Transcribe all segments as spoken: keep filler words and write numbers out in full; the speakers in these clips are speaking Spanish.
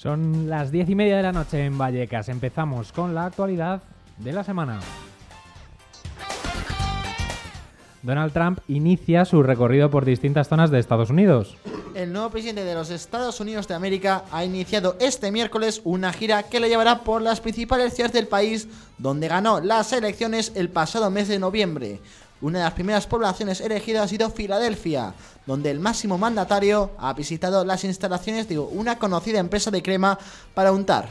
Son las diez y media de la noche en Vallecas. Empezamos con la actualidad de la semana. Donald Trump inicia su recorrido por distintas zonas de Estados Unidos. El nuevo presidente de los Estados Unidos de América ha iniciado este miércoles una gira que lo llevará por las principales ciudades del país, donde ganó las elecciones el pasado mes de noviembre. Una de las primeras poblaciones elegidas ha sido Filadelfia, donde el máximo mandatario ha visitado las instalaciones de una conocida empresa de crema para untar.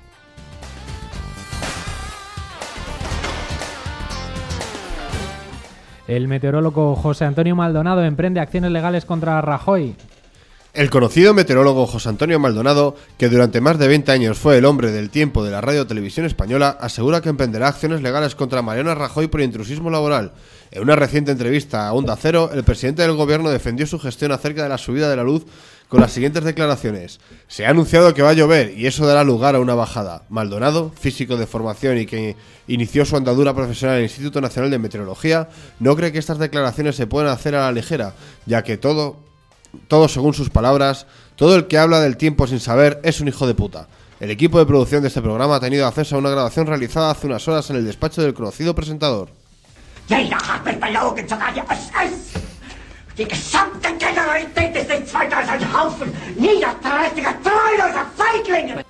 El meteorólogo José Antonio Maldonado emprende acciones legales contra Rajoy. El conocido meteorólogo José Antonio Maldonado, que durante más de veinte años fue el hombre del tiempo de la radio televisión española, asegura que emprenderá acciones legales contra Mariano Rajoy por intrusismo laboral. En una reciente entrevista a Onda Cero, el presidente del gobierno defendió su gestión acerca de la subida de la luz con las siguientes declaraciones: se ha anunciado que va a llover y eso dará lugar a una bajada. Maldonado, físico de formación y que inició su andadura profesional en el Instituto Nacional de Meteorología, no cree que estas declaraciones se puedan hacer a la ligera, ya que todo, todo según sus palabras, todo el que habla del tiempo sin saber es un hijo de puta. El equipo de producción de este programa ha tenido acceso a una grabación realizada hace unas horas en el despacho del conocido presentador. Die gesamte Generalität des nichts weiter als ein Haufen niederträchtiger, treuloser Feiglinge.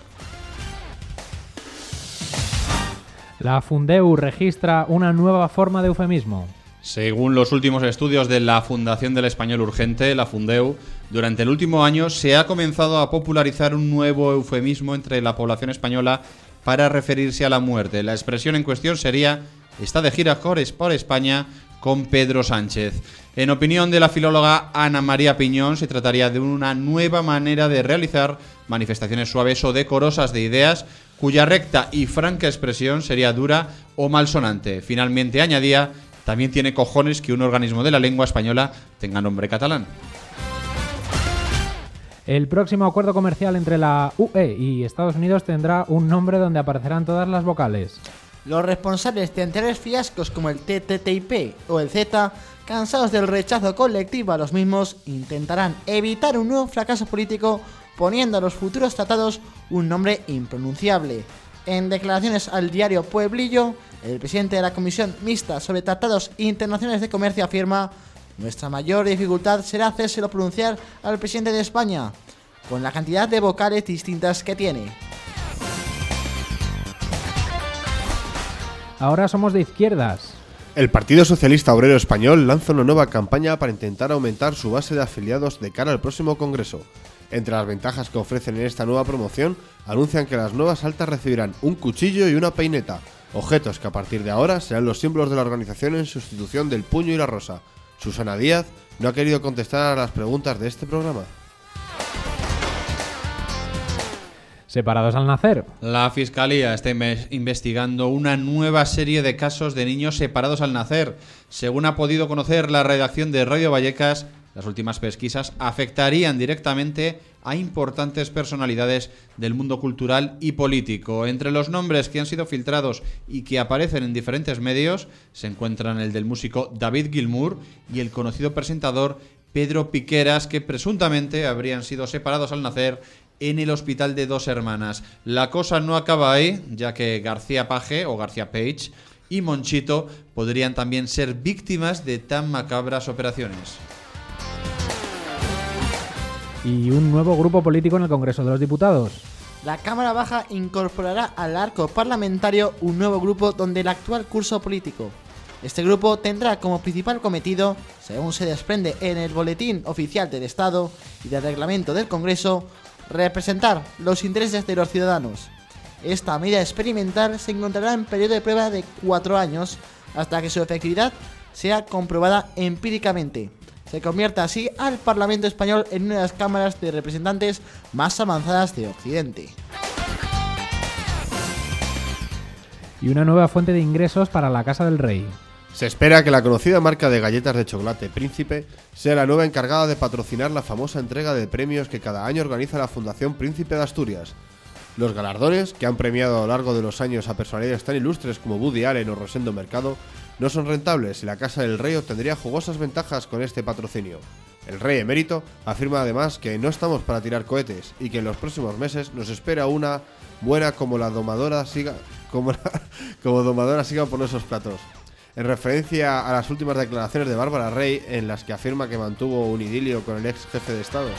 La Fundeu registra una nueva forma de eufemismo. Según los últimos estudios de la Fundación del Español Urgente, la Fundeu, durante el último año se ha comenzado a popularizar un nuevo eufemismo entre la población española para referirse a la muerte. La expresión en cuestión sería: está de gira por España con Pedro Sánchez. En opinión de la filóloga Ana María Piñón, se trataría de una nueva manera de realizar manifestaciones suaves o decorosas de ideas, cuya recta y franca expresión sería dura o malsonante. Finalmente añadía: también tiene cojones que un organismo de la lengua española tenga nombre catalán. El próximo acuerdo comercial entre la U E y Estados Unidos tendrá un nombre donde aparecerán todas las vocales. Los responsables de anteriores fiascos como el T T I P o el Z, cansados del rechazo colectivo a los mismos, intentarán evitar un nuevo fracaso político poniendo a los futuros tratados un nombre impronunciable. En declaraciones al diario Pueblillo, el presidente de la Comisión Mixta sobre Tratados Internacionales de Comercio afirma: nuestra mayor dificultad será hacérselo pronunciar al presidente de España, con la cantidad de vocales distintas que tiene. Ahora somos de izquierdas. El Partido Socialista Obrero Español lanza una nueva campaña para intentar aumentar su base de afiliados de cara al próximo Congreso. Entre las ventajas que ofrecen en esta nueva promoción, anuncian que las nuevas altas recibirán un cuchillo y una peineta, objetos que a partir de ahora serán los símbolos de la organización en sustitución del puño y la rosa. Susana Díaz no ha querido contestar a las preguntas de este programa. Separados al nacer. La Fiscalía está investigando una nueva serie de casos de niños separados al nacer. Según ha podido conocer la redacción de Radio Vallecas, las últimas pesquisas afectarían directamente a importantes personalidades del mundo cultural y político. Entre los nombres que han sido filtrados y que aparecen en diferentes medios se encuentran el del músico David Gilmour y el conocido presentador Pedro Piqueras, que presuntamente habrían sido separados al nacer en el Hospital de Dos Hermanas. La cosa no acaba ahí, ya que García Page o García Page y Monchito podrían también ser víctimas de tan macabras operaciones. Y un nuevo grupo político en el Congreso de los Diputados. La Cámara Baja incorporará al arco parlamentario un nuevo grupo donde el actual curso político. Este grupo tendrá como principal cometido, según se desprende en el Boletín Oficial del Estado y del Reglamento del Congreso, representar los intereses de los ciudadanos. Esta medida experimental se encontrará en periodo de prueba de cuatro años hasta que su efectividad sea comprobada empíricamente. Se convierta así al Parlamento Español en una de las cámaras de representantes más avanzadas de Occidente. Y una nueva fuente de ingresos para la Casa del Rey. Se espera que la conocida marca de galletas de chocolate Príncipe sea la nueva encargada de patrocinar la famosa entrega de premios que cada año organiza la Fundación Príncipe de Asturias. Los galardones, que han premiado a lo largo de los años a personalidades tan ilustres como Woody Allen o Rosendo Mercado, no son rentables y la Casa del Rey obtendría jugosas ventajas con este patrocinio. El rey emérito afirma además que no estamos para tirar cohetes y que en los próximos meses nos espera una buena como la domadora siga como, la, como domadora siga por nuestros platos. En referencia a las últimas declaraciones de Bárbara Rey, en las que afirma que mantuvo un idilio con el ex jefe de Estado.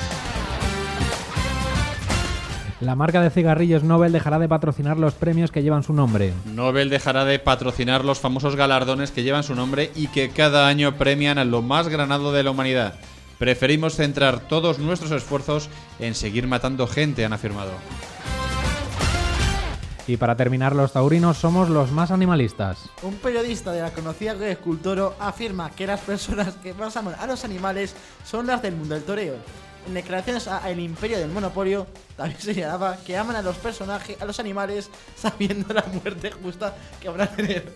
La marca de cigarrillos Nobel dejará de patrocinar los premios que llevan su nombre. Nobel dejará de patrocinar los famosos galardones que llevan su nombre y que cada año premian a lo más granado de la humanidad. Preferimos centrar todos nuestros esfuerzos en seguir matando gente, han afirmado. Y para terminar, los taurinos somos los más animalistas. Un periodista de la conocida red Escultoro afirma que las personas que más aman a los animales son las del mundo del toreo. En declaraciones a El Imperio del Monopolio, también señalaba que aman a los personajes, a los animales, sabiendo la muerte justa que habrá de tener.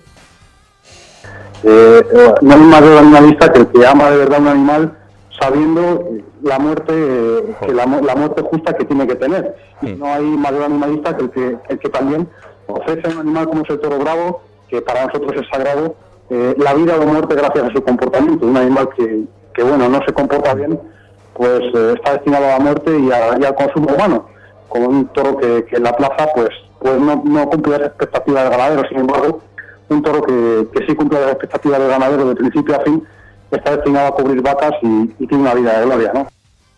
Eh, no hay más animalista que el que ama de verdad un animal, sabiendo la muerte, eh, que la, la muerte justa que tiene que tener. Y no hay mayor animalista que el que, el que también ofrece a un animal como es el toro bravo, que para nosotros es sagrado, eh, la vida o muerte gracias a su comportamiento. Un animal que, que bueno, no se comporta bien, pues eh, está destinado a la muerte y, a, y al consumo humano, como un toro que, que en la plaza pues pues no, no cumple las expectativas del ganadero. Sin embargo, un toro que, que sí cumple las expectativas del ganadero de principio a fin, está destinado a cubrir vacas y, y tiene una vida de gloria, ¿no?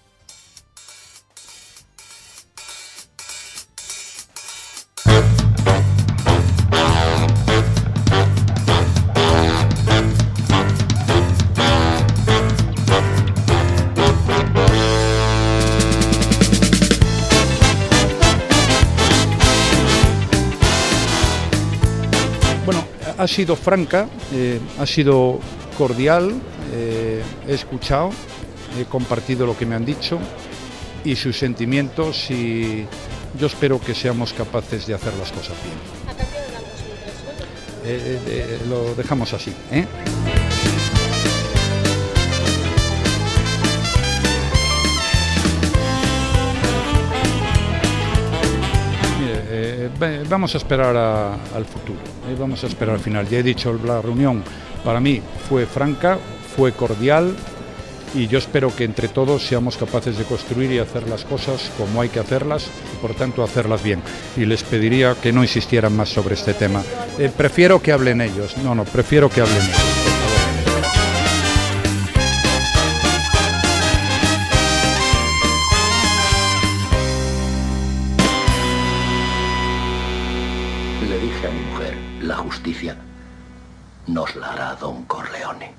Ha sido franca, eh, ha sido cordial, eh, he escuchado, he compartido lo que me han dicho y sus sentimientos, y yo espero que seamos capaces de hacer las cosas bien. ¿Ha cambiado en algo su impresión? Eh, eh, eh, lo dejamos así, ¿eh? Eh, vamos a esperar a, al futuro, eh, vamos a esperar al final. Ya he dicho, la reunión para mí fue franca, fue cordial, y yo espero que entre todos seamos capaces de construir y hacer las cosas como hay que hacerlas, y por tanto hacerlas bien. Y les pediría que no insistieran más sobre este tema. Eh, prefiero que hablen ellos, no, no, prefiero que hablen ellos. La justicia nos la hará Don Corleone.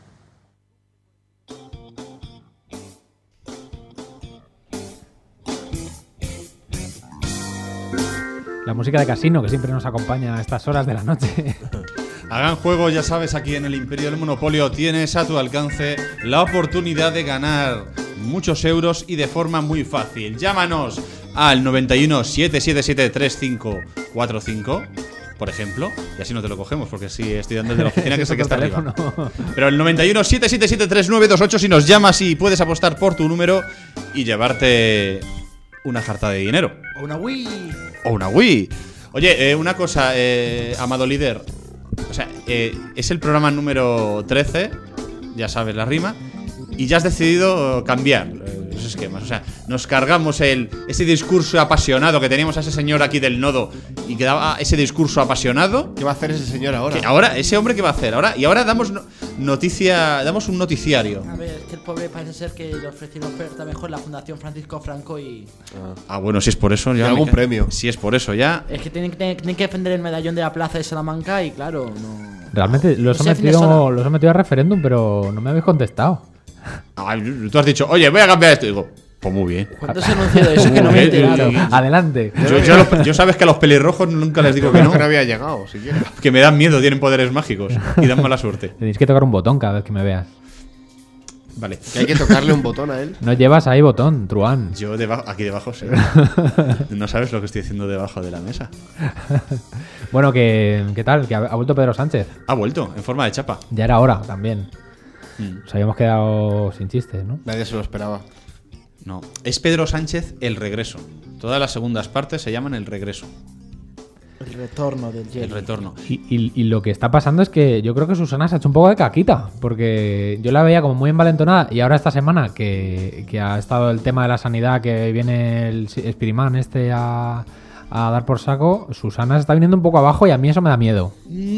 La música de Casino, que siempre nos acompaña a estas horas de la noche. Hagan juego, ya sabes, aquí en el Imperio del Monopolio tienes a tu alcance la oportunidad de ganar muchos euros y de forma muy fácil. Llámanos al noventa y uno, siete siete siete, tres cinco cuatro cinco, por ejemplo, y así no te lo cogemos, porque sí estoy dando el de la oficina, que es el que está arriba. Pero el noventa y uno, siete siete siete, tres nueve dos ocho, si nos llamas y puedes apostar por tu número y llevarte una jarta de dinero. O una Wii. O una Wii. Oye, eh, una cosa, eh, amado líder. O sea, eh, es el programa número trece, ya sabes la rima, y ya has decidido cambiar eh, los esquemas. O sea, nos cargamos el ese discurso apasionado que teníamos a ese señor aquí del nodo, y que daba ese discurso apasionado. ¿Qué va a hacer ese señor ahora? Que ahora, ese hombre, ¿qué va a hacer ahora? Y ahora damos no, noticia, damos un noticiario. A ver, es que el pobre parece ser que le ofrecieron oferta mejor la Fundación Francisco Franco y... Ah, bueno, si es por eso ya... algún me... premio. Si es por eso ya... Es que tienen, tienen, tienen que defender el medallón de la plaza de Salamanca y claro, no... Realmente los, no he sé, metido, los he metido a referéndum, pero no me habéis contestado. Ah, tú has dicho, oye, voy a cambiar esto. Y digo, pues muy bien. ¿Cuánto se anunció de eso que no me he enterado? Adelante. Yo, yo, yo sabes que a los pelirrojos nunca les digo que no. Que no había llegado, siquiera. Que me dan miedo, tienen poderes mágicos y dan mala suerte. Tenéis que tocar un botón cada vez que me veas. Vale. Que hay que tocarle un botón a él. No llevas ahí botón, truán. Yo debajo, aquí debajo sí. No sabes lo que estoy haciendo debajo de la mesa. Bueno, ¿qué, qué tal? Que ha, ha vuelto Pedro Sánchez. Ha vuelto, en forma de chapa. Ya era hora también. Mm. Nos habíamos quedado sin chistes, ¿no? Nadie se lo esperaba. No. Es Pedro Sánchez el regreso. Todas las segundas partes se llaman el regreso. El retorno del Jelly. El retorno. Y, y- y lo que está pasando es que yo creo que Susana se ha hecho un poco de caquita, porque yo la veía como muy envalentonada y ahora esta semana que, que ha estado el tema de la sanidad, que viene el Spiderman este a, a dar por saco, Susana se está viniendo un poco abajo y a mí eso me da miedo.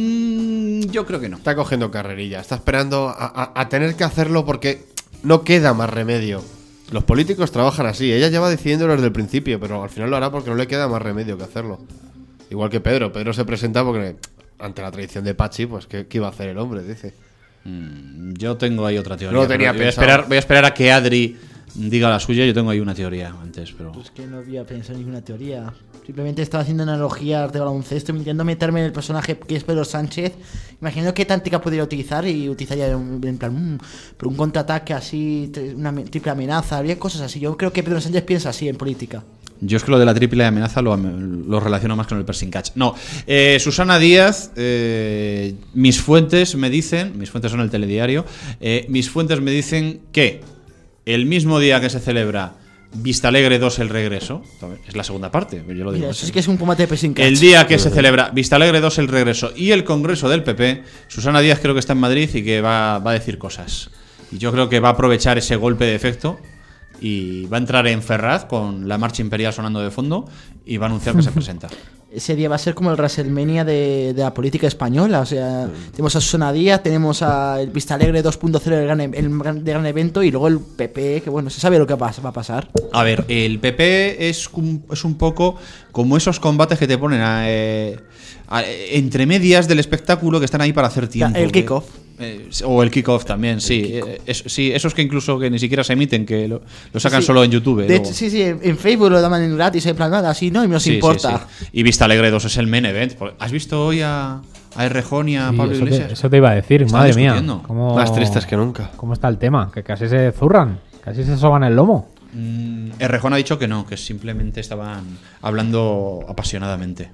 Mm, yo creo que no. Está cogiendo carrerilla, está esperando a, a- a tener que hacerlo porque no queda más remedio. Los políticos trabajan así, ella lleva decidiéndolo desde el principio, pero al final lo hará porque no le queda más remedio que hacerlo. Igual que Pedro, Pedro se presenta porque ante la traición de Pachi, pues ¿qué, qué iba a hacer el hombre? Dice. Mm, yo tengo ahí otra teoría. No lo tenía pero voy, a pensado. esperar, voy a esperar a que Adri diga la suya. Yo tengo ahí una teoría antes, pero... Pues que no había pensado en ninguna teoría. Simplemente estaba haciendo analogías de baloncesto, intentando meterme en el personaje que es Pedro Sánchez. Imaginando qué táctica podría utilizar y utilizaría en, en plan, mmm, pero un contraataque así, tre- una me- triple amenaza, habría cosas así. Yo creo que Pedro Sánchez piensa así en política. Yo es que lo de la triple amenaza lo, lo relaciono más con el pressing catch. No, eh, Susana Díaz, eh, mis fuentes me dicen, mis fuentes son el telediario, eh, mis fuentes me dicen que el mismo día que se celebra Vistalegre dos el regreso, es la segunda parte, yo lo digo. Mira, eso sí que es un combate de pressing catch. El día que se celebra Vistalegre dos el regreso y el Congreso del P P, Susana Díaz creo que está en Madrid y que va, va a decir cosas. Y yo creo que va a aprovechar ese golpe de efecto y va a entrar en Ferraz con la marcha imperial sonando de fondo y va a anunciar que se presenta. Ese día va a ser como el WrestleMania de, de la política española. O sea, tenemos a Susana Díaz, tenemos a el Vistalegre dos punto cero, el gran, e- el gran, de gran evento, y luego el P P, que bueno, se sabe lo que va, va a pasar. A ver, el P P es un, es un poco como esos combates que te ponen a, eh, a- entre medias del espectáculo que están ahí para hacer tiempo. El que- kickoff. eh, o el kickoff también, sí. kickoff. Eh, es- sí, esos que incluso que ni siquiera se emiten, que lo, lo sacan Sí. solo en YouTube. De luego. hecho, sí, sí, en en Facebook lo daban en gratis, en plan, nada, así no, y nos Sí, sí, importa. sí. Y Vista Alegre dos es el main event. ¿Has visto hoy a, a Errejón y a Sí, Pablo eso, Iglesias? te, eso te iba a decir, Están madre mía. discutiendo. ¿Cómo, Más tristes que nunca. ¿Cómo está el tema? Que casi se zurran, casi se soban el lomo. Mm, Errejón ha dicho que no, que simplemente estaban hablando apasionadamente.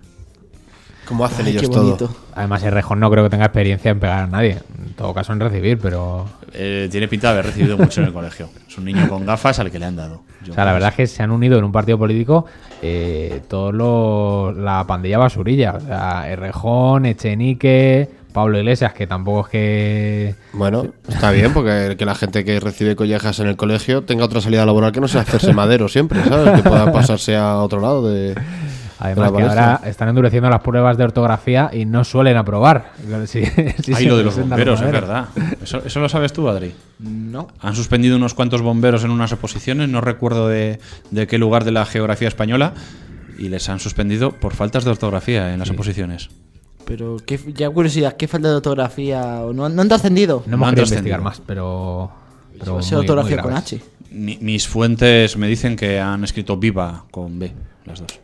Como hacen Ay, ellos qué todo. bonito. Además, el Rejón no creo que tenga experiencia en pegar a nadie. En todo caso, en recibir, pero. Eh, tiene pinta de haber recibido mucho en el colegio. Es un niño con gafas al que le han dado. Yo O sea, la verdad es que se han unido en un partido político eh, todos los. La pandilla basurilla. O sea, Errejón, Echenique, Pablo Iglesias, que tampoco es que. Bueno, está bien porque que la gente que recibe collejas en el colegio tenga otra salida laboral que no sea hacerse madero siempre, ¿sabes? Que pueda pasarse a otro lado de... Además, de que la ahora palestra. están endureciendo las pruebas de ortografía y no suelen aprobar. Si- si Ahí se lo de los presentan bomberos, es bomberos. verdad. Eso, eso lo sabes tú, Adri. No. Han suspendido unos cuantos bomberos en unas oposiciones, no recuerdo de, de qué lugar de la geografía española, y les han suspendido por faltas de ortografía en las oposiciones. Pero, qué, ya curiosidad, ¿qué falta de ortografía? ¿O ¿No, no han trascendido? No hemos No han querido trascendido. investigar más, pero. pero Va a ser muy- ortografía muy con graves. H. Mi- mis fuentes me dicen que han escrito viva con B, las dos.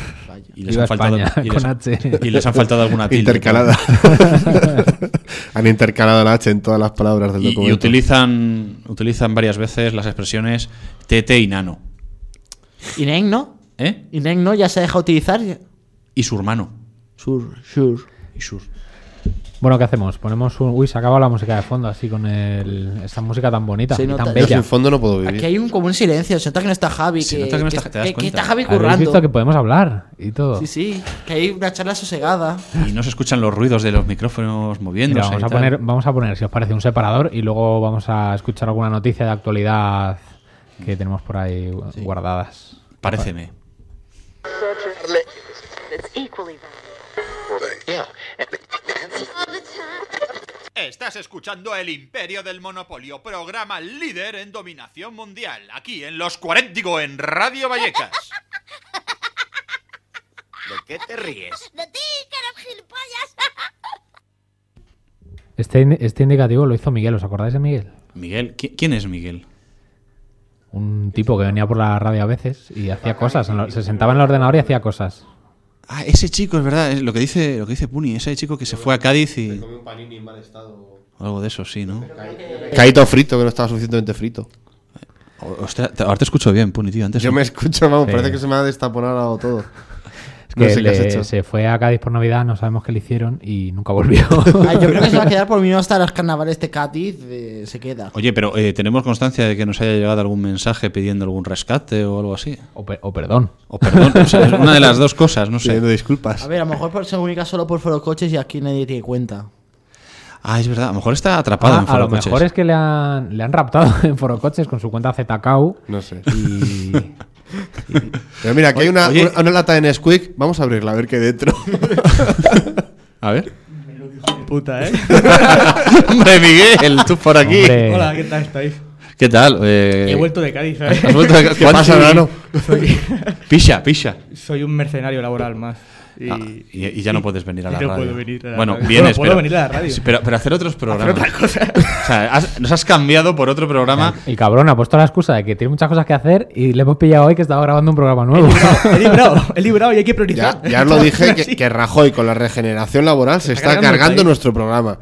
Y les, Viva han faltado, España, y, con les, H. y les han faltado alguna tilde. Intercalada. Han intercalado la H en todas las palabras del Y, documento. y utilizan, utilizan varias veces las expresiones tete y nano. Ineng, ¿no? ¿Eh? Ineng, ¿no? Ya se deja utilizar. Y su hermano. Sur, sur. Y sur. Bueno, ¿qué hacemos? Ponemos un. Uy, se acaba la música de fondo, así con el... esa música tan bonita Se y nota. tan Yo bella. sin fondo no puedo vivir. Aquí hay un, como un silencio. Se nota que no está Javi. Se que, nota que no está- te das que- que cuenta. está Javi Habéis currando. visto que podemos hablar y todo. Sí, sí. Que hay una charla sosegada. Y no se escuchan los ruidos de los micrófonos moviéndose. Mira, vamos, y a tal. poner, vamos a poner, si os parece, un separador y luego vamos a escuchar alguna noticia de actualidad que tenemos por ahí guardadas. Paréceme. Estás escuchando El Imperio del Monopolio, programa líder en dominación mundial, aquí en Los cuarenta, digo, en Radio Vallecas. ¿De qué te ríes? De ti, que eres gilipollas. Este, in- este indicativo lo hizo Miguel, ¿os acordáis de Miguel? Miguel, ¿qui- ¿quién es Miguel? Un tipo que venía por la radio a veces y hacía cosas. en lo- se sentaba en el ordenador y hacía cosas. Ah, ese chico, es verdad, es lo que dice, lo que dice Puni, ese chico que se fue a Cádiz y un panini en mal estado. algo de eso, sí, ¿no? Caído frito, que no estaba suficientemente frito. O- Ostras, te- ahora te escucho bien, Puni, tío. Antes Yo no. me escucho, vamos, Sí. parece que se me ha destaponado todo. Es No que sé qué has le- hecho. se fue a Cádiz por Navidad, no sabemos qué le hicieron y nunca volvió. Ay, yo creo que se va a quedar por mí hasta los carnavales de Cádiz. eh, se, se queda. Oye, pero eh, ¿tenemos constancia de que nos haya llegado algún mensaje pidiendo algún rescate o algo así? O, pe- o perdón. O perdón, o sea, es una de las dos cosas, no sé. Pidiendo disculpas. A ver, a lo mejor por- se comunica solo por Foro Coches y aquí nadie tiene cuenta. Ah, es verdad, a lo mejor está atrapado Ah, en a Foro lo Coches. mejor es que le han, le han raptado en Forocoches con su cuenta Z K U. No sé. Y. Pero mira, aquí hay una, Oye. una, una lata de Nesquik. Vamos a abrirla a ver qué hay dentro. A ver. Puta, ¿eh? Hombre, Miguel, tú por aquí. Hombre, Hola, ¿qué tal estáis? ¿Qué tal? Eh, He vuelto de Cádiz, ¿sabes? ¿Has vuelto de... ¿Qué pasa, Nano? Soy, Pisha, pisha. soy un mercenario laboral más. Y, Ah, y, y ya no puedes venir a la y no radio. puedo venir a la bueno, radio. vienes, Bueno, puedo pero, venir a la radio. sí, pero, pero hacer otros programas. otra cosa. O sea, has- nos has cambiado por otro programa. el cabrón ha puesto la excusa de que tiene muchas cosas que hacer y le hemos pillado hoy que estaba grabando un programa nuevo. He librado, he librado y hay que Ya, priorizar. ya os lo dije que, que Rajoy con la regeneración laboral se está está cargando el cargando país. nuestro programa.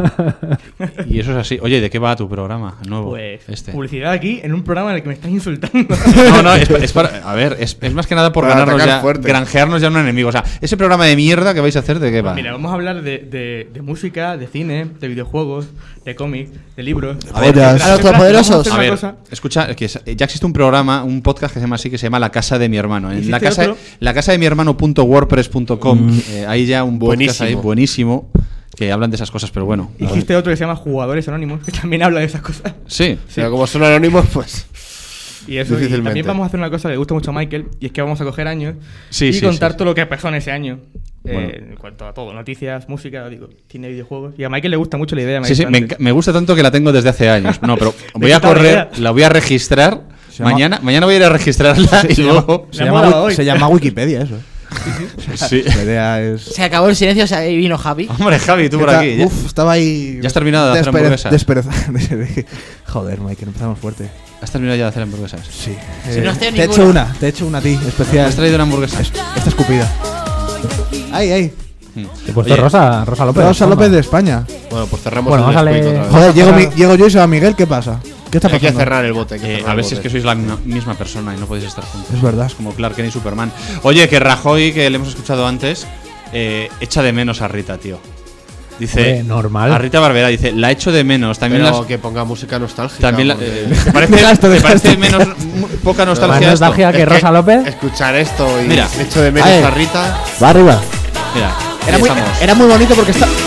Y eso es así. Oye, ¿de qué va tu programa nuevo? Pues este. publicidad aquí en un programa en el que me están insultando. No, no, es, es para. A ver, es, es más que nada por Para ganarnos atacar ya. fuerte. Granjearnos ya un enemigo. O sea, ese programa de mierda que vais a hacer, ¿de qué va? Mira, vamos a hablar de, de, de música, de cine, de videojuegos, de cómics, de libros. A ver, Vamos a los todopoderosos. hacer A una ver, cosa. escucha, que es- ya existe un programa, un podcast que se llama así, que se llama La Casa de mi Hermano. En la ¿Existe casa, otro? la casa de mi hermano punto wordpress punto com, eh, hay ya un podcast Buenísimo. ahí buenísimo que hablan de esas cosas, pero bueno. Y existe otro que se llama Jugadores Anónimos, que también habla de esas cosas. Sí. Pero como son anónimos, pues. Y eso, y Difícilmente. también vamos a hacer una cosa que le gusta mucho a Michael, y es que vamos a coger años Sí, y sí, contar sí. todo lo que pasó en ese año. eh, Bueno. en cuanto a todo, noticias, música, digo, cine, videojuegos. Y a Michael le gusta mucho la idea. me ha Sí, sí, dicho me, antes. enca- me gusta tanto que la tengo desde hace años. No, pero voy a qué tal correr, idea? la voy a registrar. Se llama- Mañana, mañana voy a ir a registrarla y luego. Le Se ha llama, molado Wi- hoy. se llama Wikipedia eso. Sí. La idea es... Se acabó el silencio, o sea, ahí vino Javi. Hombre, Javi, tú por Está- aquí. ya- Uf, estaba ahí... ¿Ya has terminado de hacer despere- hamburguesas? despereza- de- de- Joder, Michael, empezamos fuerte. ¿Has terminado ya de hacer hamburguesas? Sí. Si no has tenido te he ninguna. hecho una, te he hecho una a ti, especial. ¿Has traído una hamburguesa? Esta escupida. Ay, ay. He puesto Oye, Rosa, Rosa López. Rosa ¿no? López de España. Bueno, pues cerramos Bueno, el vamos a Nesquik leer- otra vez. Joder, llego, pasar- mi- llego yo y se va Miguel, ¿qué pasa? ¿Qué está Hay que pasando? cerrar el bote. hay que Eh, cerrar a el ver si es bote. que sois la mi- misma persona y no podéis estar juntos. Es verdad. Es como Clark Kent y Superman. Oye, que Rajoy, que le hemos escuchado antes, eh, echa de menos a Rita, tío. Dice. Hombre, normal. A Rita Barberá dice, la echo de menos. También Pero las- que ponga música nostálgica. También la- porque- eh, ¿te parece, Deja esto, te deja parece esto. menos mu- poca Más nostalgia esto? nostalgia que Es que Rosa López. Escuchar esto y Mira. echo de menos Ay. a Rita. Va arriba. Mira, Era ahí muy, estamos. era muy bonito porque está...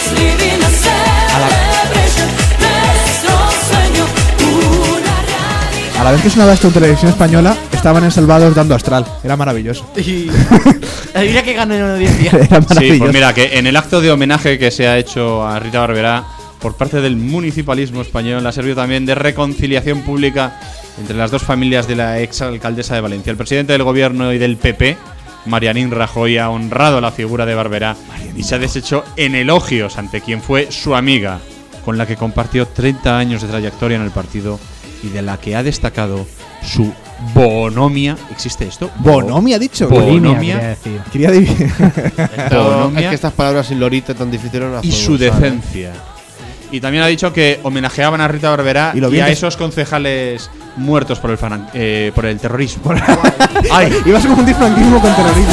A la vez que sonaba esto en televisión española, estaban en Salvados dando Astral. Era maravilloso. Y. Adivina que ganó en audiencia. Era Sí, maravilloso. pues mira, que en el acto de homenaje que se ha hecho a Rita Barberá por parte del municipalismo español ha servido también de reconciliación pública entre las dos familias de la exalcaldesa de Valencia. El presidente del gobierno y del P P, Marianín Rajoy, ha honrado la figura de Barberá y se ha deshecho en elogios ante quien fue su amiga, con la que compartió treinta años de trayectoria en el partido y de la que ha destacado su bonomia. ¿Existe esto? Bonomia, ha dicho. Bonomia. Bulimia, quería decir. Quería adivinar. Pero Bonomia. es que estas palabras sin lorita tan difíciles no las Y podemos su usar, ¿eh? decencia. Y también ha dicho que homenajeaban a Rita Barberá Y y, lo bien a que- esos concejales muertos por el, faran- eh, por el terrorismo. Ay, Ibas a confundir franquismo con terrorismo.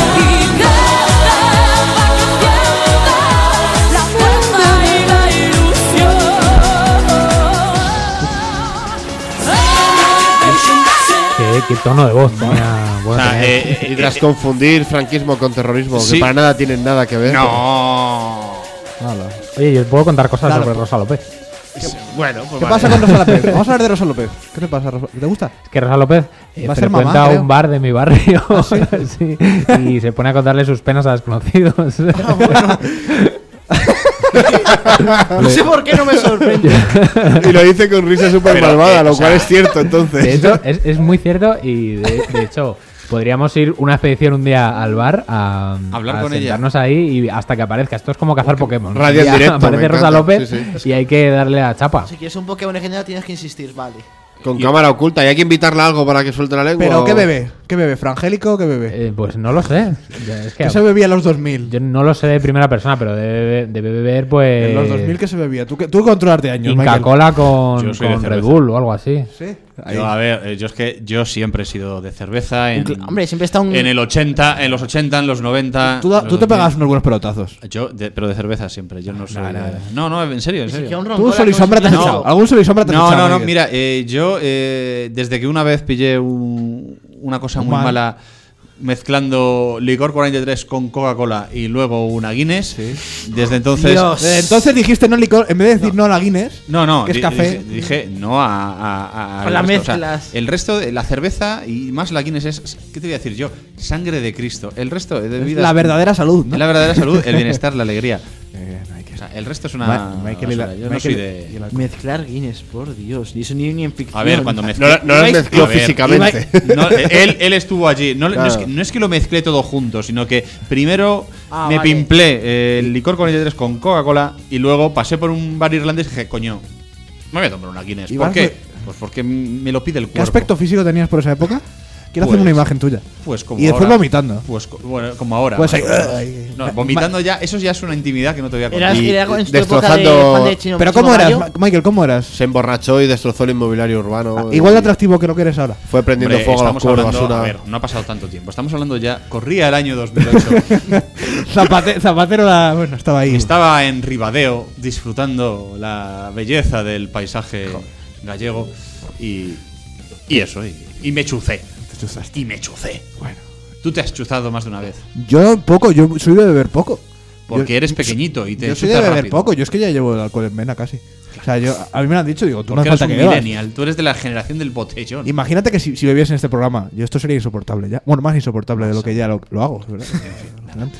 ¿Qué, qué tono de voz tenía. o Bueno, sea, tenía- eh, eh, Y tras eh, confundir franquismo con terrorismo, Sí. que para nada tienen nada que ver. no. Hala. Oye, yo os puedo contar cosas Dale, sobre pues. Rosa López. Bueno, pues ¿Qué vale. pasa con Rosa López? Vamos a hablar de Rosa López. ¿Qué te pasa, Rosa? ¿Te gusta? Es que Rosa López eh, Va a ser frecuenta mamá, creo. un bar de mi barrio sí, y se pone a contarle sus penas a desconocidos. No sé por qué no me sorprende. Y lo dice con risa súper Pero, malvada, eh, lo o cual sea, es cierto, entonces. De hecho, es, es muy cierto y de, de hecho podríamos ir una expedición un día al bar a Hablar a con ella. sentarnos ahí y hasta que aparezca. Esto es como cazar Pokémon. radio en Ya directo, aparece me Rosa encanta. López Sí, sí. y hay que darle la chapa. Si quieres un Pokémon en general tienes que insistir, vale. Con cámara oculta. ¿Y hay que invitarle a algo para que suelte la lengua? ¿Pero o- qué bebe? ¿Qué bebe? ¿Frangélico o qué bebe? Eh, pues no lo sé. Ya, Es que ¿Qué se bebía en los dos mil? yo no lo sé de primera persona, pero debe, debe beber pues En los dos mil, ¿qué se bebía? ¿Tú, qué- tú controlas de años, Inca Michael? Cola con, Yo soy de con Red cerveza. Bull o algo así. ¿Sí? Yo, a ver, eh, yo es que yo siempre he sido de cerveza en, Un cl- hombre, siempre está un- en el ochenta, en los ochenta, en los noventa. Tú, da- en tú los te dos mil. pegas unos buenos pelotazos. Yo, de- pero de cerveza siempre. Yo no soy. no, de- no. No, no, en serio, en Ni serio. siquiera un Tú roncola sol y con sombra te has no. echado. Algún sol y sombra te has No, echado, no, no, Miguel. mira, eh, yo eh, desde que una vez pillé un- una cosa muy Mal. mala mezclando licor cuarenta y tres con Coca-Cola y luego una Guinness, desde entonces... Dios. Eh, Entonces dijiste no licor, en vez de decir no, a la Guinness, No, no, que es di- café. Dije, dije no a, a, a- Con al las resto. O sea, mezclas. el resto, de la cerveza y más la Guinness es, ¿qué te voy a decir yo? Sangre de Cristo. El resto de es bebidas... la verdadera salud, ¿no? Es la verdadera salud, el bienestar, la alegría. Eh, no hay que- O sea, el resto es una... Ma- Michael y la- basura. Yo no Michael soy y- de... y la- Mezclar Guinness, por Dios. Ni eso ni, ni en ficción. A ver, cuando mezclé... No, no las Ibais- mezcló A ver, físicamente. No, él, él estuvo allí. No, no es Claro. que, no es que lo mezclé todo junto, sino que primero Ah, me vale. pimplé eh, el licor cuarenta y tres con Coca-Cola y luego pasé por un bar irlandés y dije, coño, me voy a tomar una Guinness. ¿Y ¿Por vas qué? de- Pues porque me lo pide el ¿Qué cuerpo. aspecto físico tenías por esa época? Quiero hacerme Pues- una imagen tuya. Pues como Y después ahora. vomitando. Pues co- bueno, como ahora. Pues ahí- más o menos. ahí- No, vomitando ya, eso ya es una intimidad que no te voy a contar. Eras, Y era en tu época de destrozando- fan de Chino- Pero Chimo ¿cómo eras, Gallo. Ma- Michael? ¿Cómo eras? Se emborrachó y destrozó el inmobiliario urbano. Igual de y atractivo que lo que eres ahora. Fue prendiendo Hombre, fuego a los estamos cubos de hablando, basura. a ver, no ha pasado tanto tiempo. Estamos hablando ya, corría el año dos mil ocho. Zapate- Zapatero, la, bueno, estaba ahí. Estaba en Ribadeo disfrutando la belleza del paisaje gallego y, y eso, y, y me chucé. Te chuzaste. Y me chucé. Bueno. Tú te has chuzado más de una vez. Yo poco, yo soy de beber poco. Porque Yo- eres pequeñito y te Yo soy de chuzas beber rápido. poco, yo es que ya llevo el alcohol en vena casi. O sea, yo, a mí me lo han dicho, digo, tú no Porque hace eres falta un que bebas. millennial, tú eres de la generación del botellón. Imagínate que si, si bebiese en este programa, yo esto sería insoportable ya. Bueno, más insoportable de lo que ya lo, lo hago, ¿verdad? Adelante.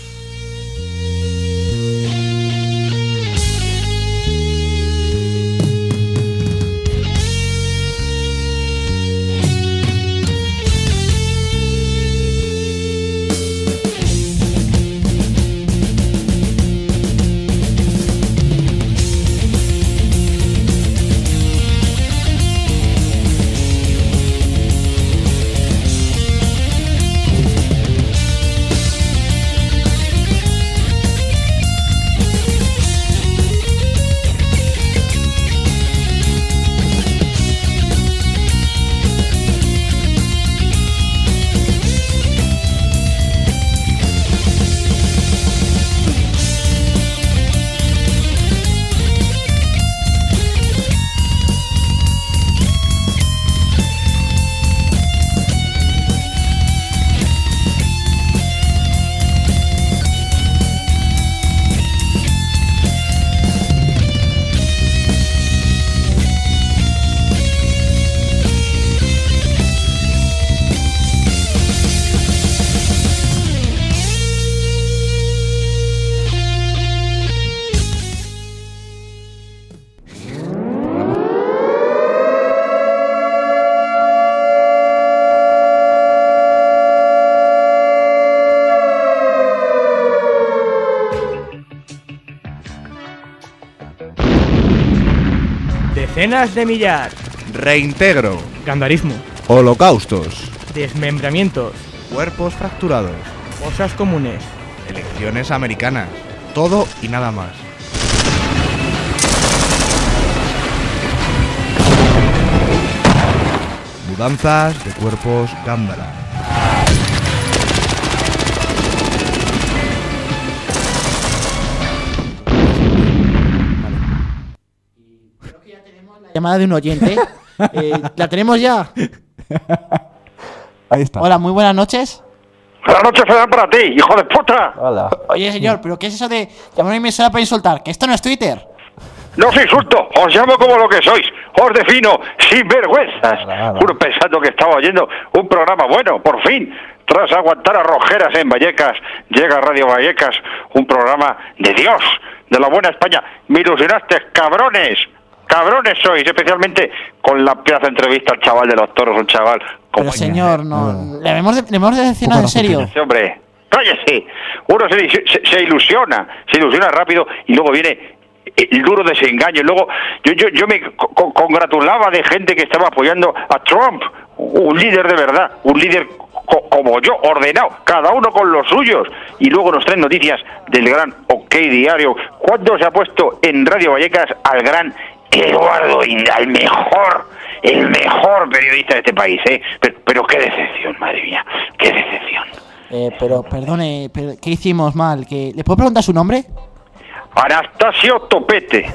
Decenas de millar. Reintegro. Gandarismo. Holocaustos. Desmembramientos. Cuerpos fracturados. Fosas comunes. Elecciones americanas. Todo y nada más. Mudanzas de cuerpos Gándara. Llamada de un oyente. Eh, ¿La tenemos ya? Ahí está. Hola, muy buenas noches. Buenas noches serán para ti, hijo de puta. Hola. Oye, señor, ¿pero qué es eso de llamar a una emisora para insultar? Que esto no es Twitter. No os insulto, os llamo como lo que sois. Os defino sin vergüenzas. Juro pensando que estaba oyendo un programa bueno, por fin. Tras aguantar a Rojeras en Vallecas, llega Radio Vallecas, un programa de Dios, de la buena España. Me ilusionaste, cabrones. Cabrones sois, especialmente con la pedazo de entrevista al chaval de los toros, un chaval como... Pero señor, no. Le hemos de, le hemos de decir nada en serio. Ese hombre, cállese. Uno se, se, se ilusiona, se ilusiona rápido y luego viene el duro desengaño. Luego yo yo, yo me co congratulaba de gente que estaba apoyando a Trump, un líder de verdad, un líder co como yo, ordenado, cada uno con los suyos. Y luego nos traen noticias del gran OK Diario. ¿Cuándo se ha puesto en Radio Vallecas al gran Eduardo Inda, el mejor, el mejor periodista de este país, ¿eh? Pero, pero qué decepción, madre mía, qué decepción. Eh, pero, perdone, pero, ¿qué hicimos mal? ¿Que, ¿Le puedo preguntar su nombre? Anastasio Topete.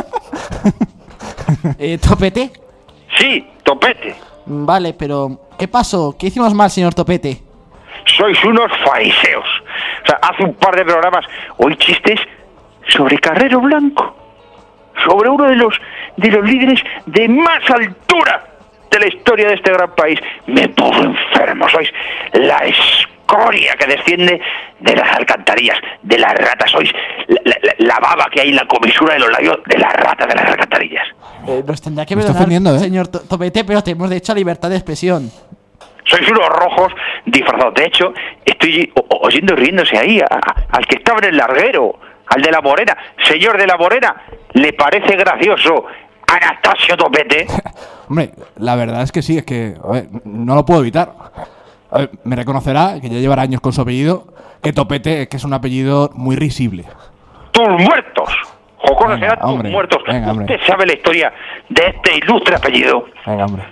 eh, ¿Topete? Sí, Topete. Vale, pero ¿qué pasó? ¿Qué hicimos mal, señor Topete? Sois unos fariseos. O sea, hace un par de programas hoy chistes sobre Carrero Blanco, sobre uno de los de los líderes de más altura de la historia de este gran país. Me pongo enfermo. Sois la escoria que desciende de las alcantarillas, de las ratas. Sois la, la, la baba que hay en la comisura de los labios de las ratas de las alcantarillas. Eh, nos tendrá que Me está perdonar, ofendiendo, ¿eh? señor To- Topete, pero tenemos derecho a libertad de expresión. Sois unos rojos disfrazados. De hecho, estoy o- oyendo riéndose ahí a- a- al que estaba en el larguero, al de la Morena. Señor de la Morena, ¿le parece gracioso Anastasio Topete? Hombre, la verdad es que sí, es que a ver, no lo puedo evitar. A ver, me reconocerá que ya llevará años con su apellido, que Topete es que es un apellido muy risible. ¡Tus muertos! Jocones Venga, serán tus hombre, muertos. venga, hombre. ¿Usted sabe la historia de este ilustre apellido? Venga, hombre.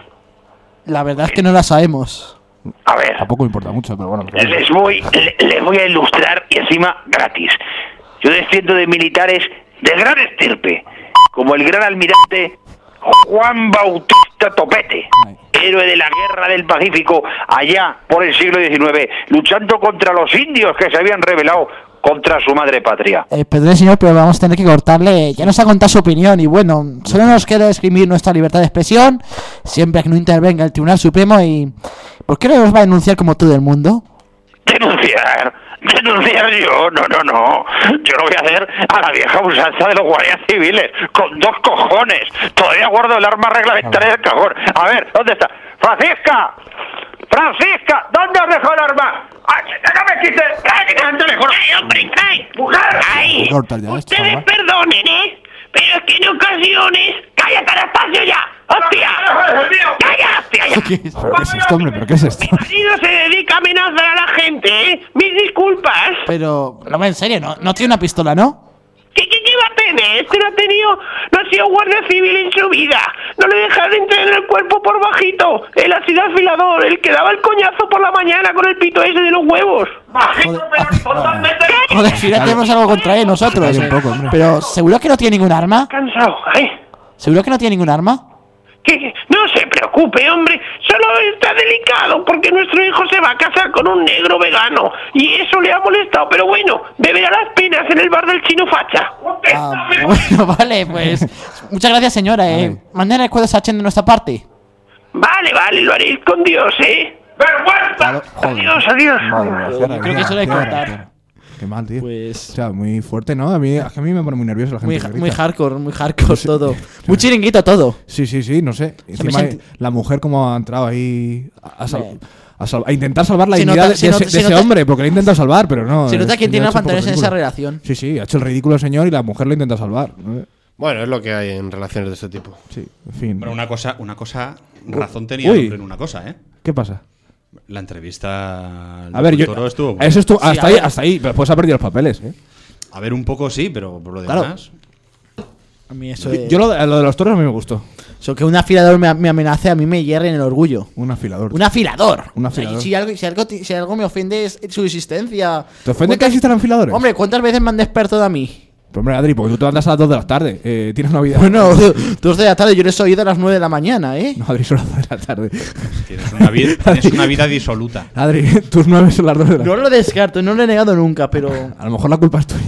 La verdad es que no la sabemos. A ver, Tampoco me importa mucho, pero bueno. pero- les voy, le- les voy a ilustrar y encima gratis. Yo desciendo de militares de gran estirpe, como el gran almirante Juan Bautista Topete, Ay. héroe de la guerra del Pacífico allá por el siglo diecinueve, luchando contra los indios que se habían rebelado contra su madre patria. Eh, perdone, señor, pero vamos a tener que cortarle. Ya nos ha contado su opinión y bueno, solo nos queda escribir nuestra libertad de expresión, siempre que no intervenga el Tribunal Supremo y... ¿Por qué no nos va a denunciar como todo el mundo? ¿Denunciar? ¿Denunciar yo? No, no, no. Yo lo voy a hacer a la vieja usanza de los guardias civiles, con dos cojones. Todavía guardo el arma reglamentaria del cajón. A ver, ¿dónde está? ¡Francisca! ¡Francisca! ¿Dónde has dejado el arma? ¡Ay, no me quites! ¡Ay, que te lejos! ¡Ay, hombre! ¡Ay, mujer! ¡Ay! Cortar ya esto, Ustedes chaval. perdonen, ¿eh? Pero es que en ocasiones... ¡Cállate, Anastasio, ya! ¡Hostia! ¡Calla, hostia, ya! ¿Qué es? ¿Pero qué es esto, hombre? ¿Pero qué es esto? Mi marido se dedica a amenazar a la gente, ¿eh? Mis disculpas. Pero, no, en serio, no, no tiene una pistola, ¿no? ¿Qué, qué, qué va a tener? Este no ha tenido... No ha sido guardia civil en su vida. No le dejaron entrar en el cuerpo por bajito. Él ha sido afilador, el que daba el coñazo por la mañana con el pito ese de los huevos. Bajito, pero totalmente... Joder, si ya tenemos algo contra él nosotros. Cállate un eh. poco, hombre. Pero, ¿seguro que no tiene ningún arma? Cansado, ¿eh? ¿Seguro que no tiene ningún arma? ¿Qué, qué? No se preocupe, hombre. Solo está delicado porque nuestro hijo se va a casar con un negro vegano. Y eso le ha molestado. Pero bueno, beberá las penas en el bar del chino facha. Ah, bueno, vale, pues... Muchas gracias, señora, eh. Vale. Manden el cuadro Sachen de nuestra parte. Vale, vale, lo haréis con Dios, ¿eh? ¡Vergüenza! Adiós, adiós. Madre mía, cierra, creo que eso lo hay que cierra, cortar. cierra. Qué mal, tío. Pues... O sea, muy fuerte, ¿no? A mí, a mí me pone muy nervioso la gente Muy, que ha- grita. muy hardcore, muy hardcore todo. Muy chiringuito todo. Sí, sí, sí, no sé. me Encima senti- la mujer como ha entrado ahí a, a sal- Me- a sal- a intentar salvar la Se dignidad nota- de, se de nota- ese, se de ese nota- hombre, porque le ha intentado salvar, pero no. Se nota es- quién le tiene ha los hecho un poco pantalones en esa ridículo. relación. Sí, sí, ha hecho el ridículo el señor y la mujer lo intenta salvar. ¿no? Bueno, es lo que hay en relaciones de este tipo. Sí, en fin. Pero una cosa, una cosa, razón tenía Uy. el hombre en una cosa, ¿eh? ¿Qué pasa? La entrevista al A ver, yo. Toro estuvo buena. Eso estuvo. Sí, hasta a ahí, ver. hasta ahí. Pero después ha perdido los papeles, ¿eh? A ver, un poco sí, pero por lo Claro. demás. A mí eso Yo, es... yo lo, de- lo de los toros a mí me gustó. Eso, que un afilador me, me amenace a mí me hierre en el orgullo. Un afilador. Un afilador. Un O sea, afilador. y si, algo, si, algo, ti- si algo me ofende es su existencia. ¿Te ofende que ¿Cuántas- existan afiladores? Hombre, ¿cuántas veces me han despertado a mí? Pero, hombre, Adri, porque tú te levantas a las dos de la tarde. Eh, tienes una vida. Bueno, dos de la tarde, yo les he oído a las nueve de la mañana, ¿eh? No, Adri, son las dos de la tarde. Tienes una, vida, tienes una vida disoluta. Adri, tus nueve son las dos de la No tarde. lo descarto, no lo he negado nunca, pero... A lo mejor la culpa es tuya.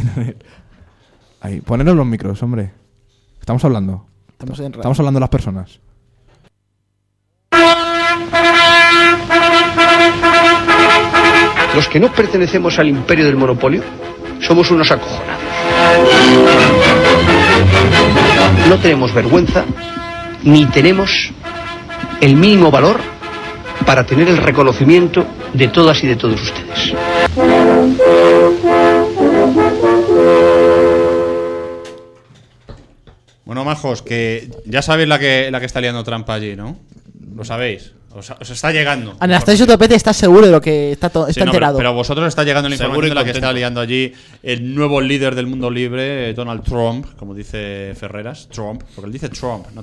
Ahí, poneros los micros, hombre. Estamos hablando. Estamos en ra- Estamos hablando de las personas. Los que no pertenecemos al imperio del monopolio somos unos acojonados. No tenemos vergüenza ni tenemos el mínimo valor para tener el reconocimiento de todas y de todos ustedes. Bueno, majos, que ya sabéis la que, la que está liando trampa allí, ¿no? Lo sabéis. Os, os está llegando. Anastasio Topete está seguro de lo que está, to- Sí, está no, pero, enterado. pero a vosotros está llegando la Seguro información y de la que contento. está liando allí el nuevo líder del mundo libre, eh, Donald Trump, como dice Ferreras. Trump, porque él dice Trump, no Trump.